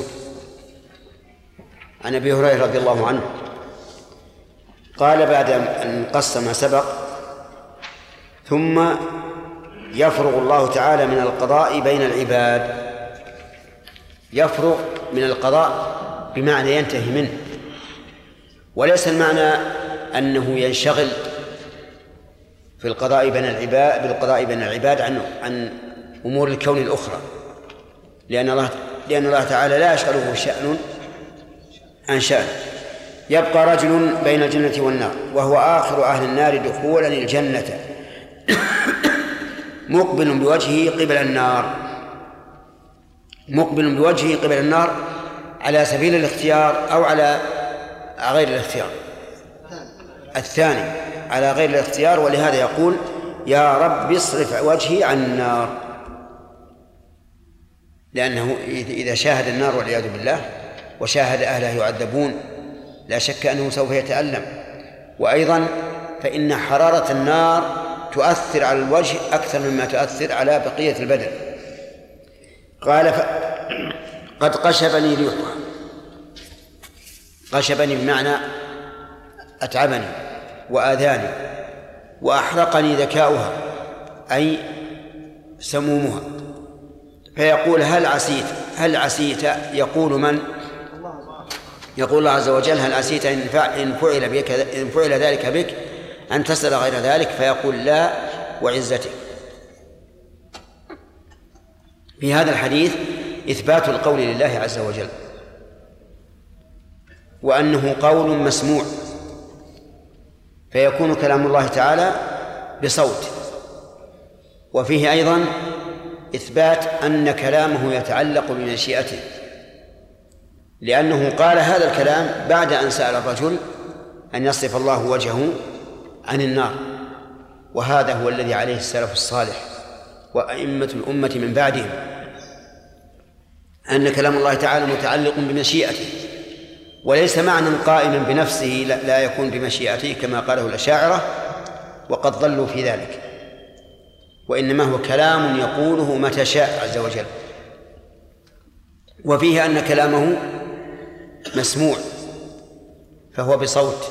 عن أبي هريرة رضي الله عنه قال بعد أن قص ما سبق: ثم يفرغ الله تعالى من القضاء بين العباد. يفرغ من القضاء بمعنى ينتهي منه، وليس المعنى أنه ينشغل في القضاء بين العباد بالقضاء بين العباد عن أمور الكون الأخرى، لأن الله تعالى لا يشغله شأن عن شأن. يبقى رجل بين الجنة والنار وهو آخر أهل النار دخولا الجنة مقبل بوجهه قبل النار. مقبل بوجهه قبل النار على سبيل الاختيار أو على غير الاختيار. الثاني على غير الاختيار، ولهذا يقول: يا رب اصرف وجهي عن النار، لأنه إذا شاهد النار والعياذ بالله وشاهد أهلها يعذبون لا شك أنه سوف يتألم. وأيضا فإن حرارة النار تؤثر على الوجه أكثر مما تؤثر على بقية البدن. قال: قد قشبني ريحها. قشبني بمعنى أتعبني وآذاني، وأحرقني ذكاؤها أي سمومها. فيقول: هل عسيت يقول من؟ يقول الله عز وجل: هل عسيت إن فعل ذلك بك أن تسأل غير ذلك؟ فيقول: لا وعزتك. في هذا الحديث إثبات القول لله عز وجل، وأنه قول مسموع، فيكون كلام الله تعالى بصوت. وفيه أيضا إثبات أن كلامه يتعلق بمشيئته، لأنه قال هذا الكلام بعد أن سأل الرجل أن يصرف الله وجهه عن النار. وهذا هو الذي عليه السلف الصالح وأئمة الأمة من بعدهم، أن كلام الله تعالى متعلق بمشيئته، وليس معنى قائما بنفسه لا يكون بمشيئته كما قاله الأشاعرة وقد ضلوا في ذلك، وإنما هو كلام يقوله متى شاء عز وجل. وفيه أن كلامه مسموع فهو بصوت.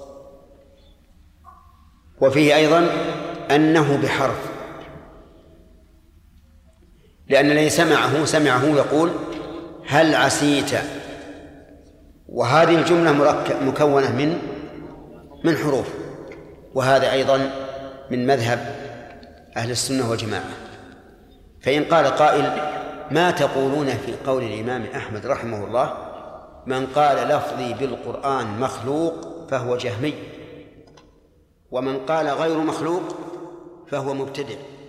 وفيه أيضا أنه بحرف، لأن الذي سمعه يقول: هل عسيت، وهذه الجملة مكونة من حروف، وهذا أيضا من مذهب أهل السنة والجماعة. فإن قال قائل: ما تقولون في قول الإمام أحمد رحمه الله: من قال لفظي بالقرآن مخلوق فهو جهمي، ومن قال غير مخلوق فهو مبتدع؟